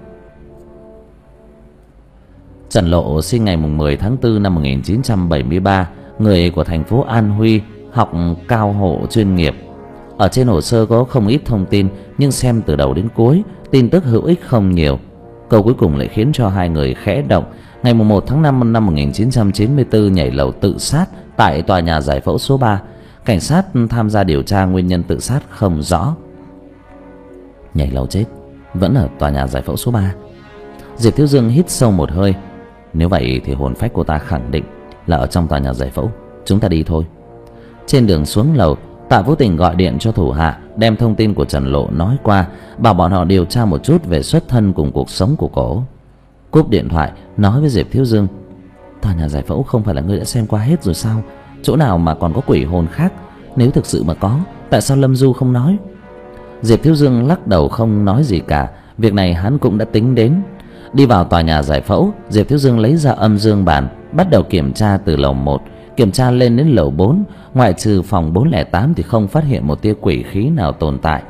Trần Lộ sinh ngày mười tháng tư năm một nghìn chín trăm bảy mươi ba, người của thành phố An Huy, học cao hộ chuyên nghiệp. Ở trên hồ sơ có không ít thông tin, nhưng xem từ đầu đến cuối, tin tức hữu ích không nhiều. Câu cuối cùng lại khiến cho hai người khẽ động. Ngày mùng một tháng năm năm một nghìn chín trăm chín mươi tư, nhảy lầu tự sát tại tòa nhà giải phẫu số ba. Cảnh sát tham gia điều tra nguyên nhân tự sát không rõ. Nhảy lầu chết vẫn ở tòa nhà giải phẫu số ba. Diệp Thiếu Dương hít sâu một hơi. Nếu vậy thì hồn phách cô ta khẳng định là ở trong tòa nhà giải phẫu. Chúng ta đi thôi. Trên đường xuống lầu, Tạ Vũ Tình gọi điện cho thủ hạ, đem thông tin của Trần Lộ nói qua, bảo bọn họ điều tra một chút về xuất thân cùng cuộc sống của cổ. Cúp điện thoại, nói với Diệp Thiếu Dương, tòa nhà giải phẫu không phải là ngươi đã xem qua hết rồi sao? Chỗ nào mà còn có quỷ hồn khác? Nếu thực sự mà có, tại sao Lâm Du không nói? Diệp Thiếu Dương lắc đầu không nói gì cả. Việc này hắn cũng đã tính đến. Đi vào tòa nhà giải phẫu, Diệp Thiếu Dương lấy ra âm dương bản, bắt đầu kiểm tra từ lầu một. Kiểm tra lên đến lầu bốn, ngoại trừ phòng bốn không tám thì không phát hiện một tia quỷ khí nào tồn tại.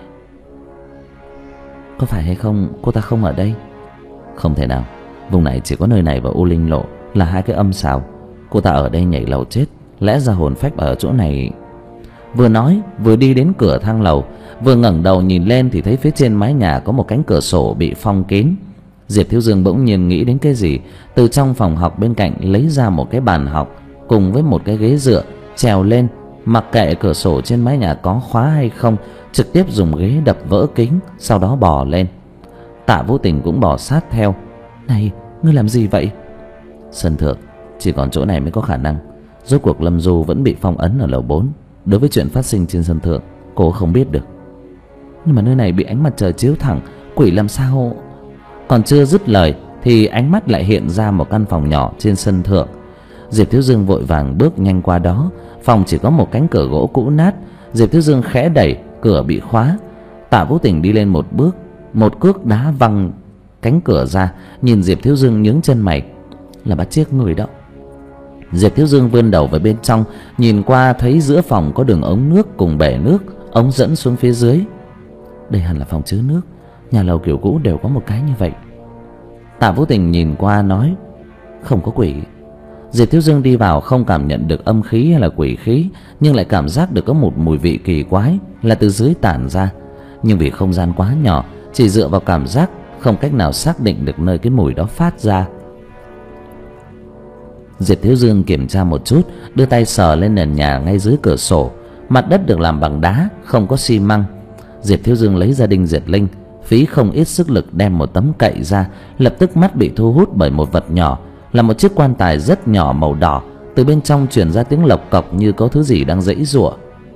Có phải hay không cô ta không ở đây? Không thể nào, vùng này chỉ có nơi này và U Linh Lộ là hai cái âm xào. Cô ta ở đây nhảy lầu chết, lẽ ra hồn phách ở chỗ này. Vừa nói vừa đi đến cửa thang lầu, vừa ngẩng đầu nhìn lên thì thấy phía trên mái nhà có một cánh cửa sổ bị phong kín. Diệp Thiếu Dương bỗng nhiên nghĩ đến cái gì, từ trong phòng học bên cạnh lấy ra một cái bàn học cùng với một cái ghế dựa, trèo lên, mặc kệ cửa sổ trên mái nhà có khóa hay không, trực tiếp dùng ghế đập vỡ kính, sau đó bò lên. Tạ Vũ Tình cũng bò sát theo. Này, ngươi làm gì vậy? Sân thượng, chỉ còn chỗ này mới có khả năng. Rốt cuộc Lâm Du vẫn bị phong ấn ở lầu bốn. Đối với chuyện phát sinh trên sân thượng, cô không biết được. Nhưng mà nơi này bị ánh mặt trời chiếu thẳng, quỷ làm sao? Còn chưa dứt lời thì ánh mắt lại hiện ra một căn phòng nhỏ trên sân thượng. Diệp Thiếu Dương vội vàng bước nhanh qua đó. Phòng chỉ có một cánh cửa gỗ cũ nát. Diệp Thiếu Dương khẽ đẩy, cửa bị khóa. Tạ Vũ Tình đi lên một bước, một cước đá văng cánh cửa ra, nhìn Diệp Thiếu Dương nhướng chân mày. Là bắt chiếc người đó. Diệp Thiếu Dương vươn đầu vào bên trong, nhìn qua thấy giữa phòng có đường ống nước cùng bể nước, ống dẫn xuống phía dưới. Đây hẳn là phòng chứa nước, nhà lầu kiểu cũ đều có một cái như vậy. Tạ Vũ Tình nhìn qua nói, không có quỷ. Diệp Thiếu Dương đi vào không cảm nhận được âm khí hay là quỷ khí, nhưng lại cảm giác được có một mùi vị kỳ quái là từ dưới tản ra. Nhưng vì không gian quá nhỏ, chỉ dựa vào cảm giác không cách nào xác định được nơi cái mùi đó phát ra. Diệp Thiếu Dương kiểm tra một chút, đưa tay sờ lên nền nhà ngay dưới cửa sổ. Mặt đất được làm bằng đá, không có xi măng. Diệp Thiếu Dương lấy ra đinh diệt linh, phí không ít sức lực đem một tấm cậy ra. Lập tức mắt bị thu hút bởi một vật nhỏ, là một chiếc quan tài rất nhỏ màu đỏ. Từ bên trong truyền ra tiếng lộc cọc như có thứ gì đang giãy giụa.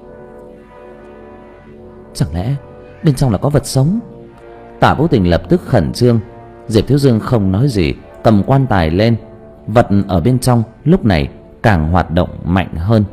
Chẳng lẽ bên trong là có vật sống? Tạ Vũ Tình lập tức khẩn trương. Diệp Thiếu Dương không nói gì, cầm quan tài lên. Vật ở bên trong lúc này càng hoạt động mạnh hơn.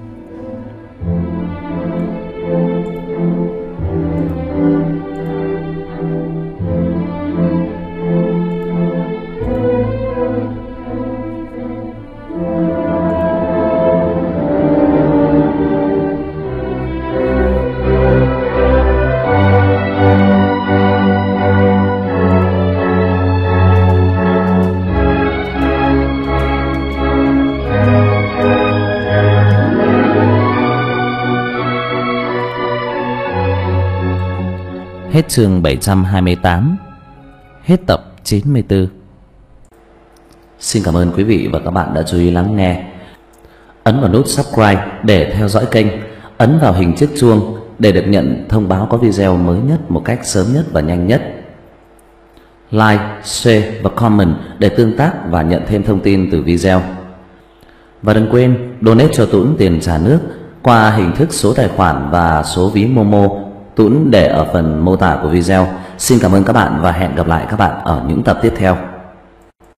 Hết chương bảy trăm hai mươi tám. Hết tập chín mươi tư. Xin cảm ơn quý vị và các bạn đã chú ý lắng nghe. Ấn vào nút subscribe để theo dõi kênh. Ấn vào hình chiếc chuông để được nhận thông báo có video mới nhất một cách sớm nhất và nhanh nhất. Like, share và comment để tương tác và nhận thêm thông tin từ video. Và đừng quên donate cho Tuấn tiền trả nước qua hình thức số tài khoản và số ví Momo. Tuấn để ở phần mô tả của video. Xin cảm ơn các bạn và hẹn gặp lại các bạn ở những tập tiếp theo.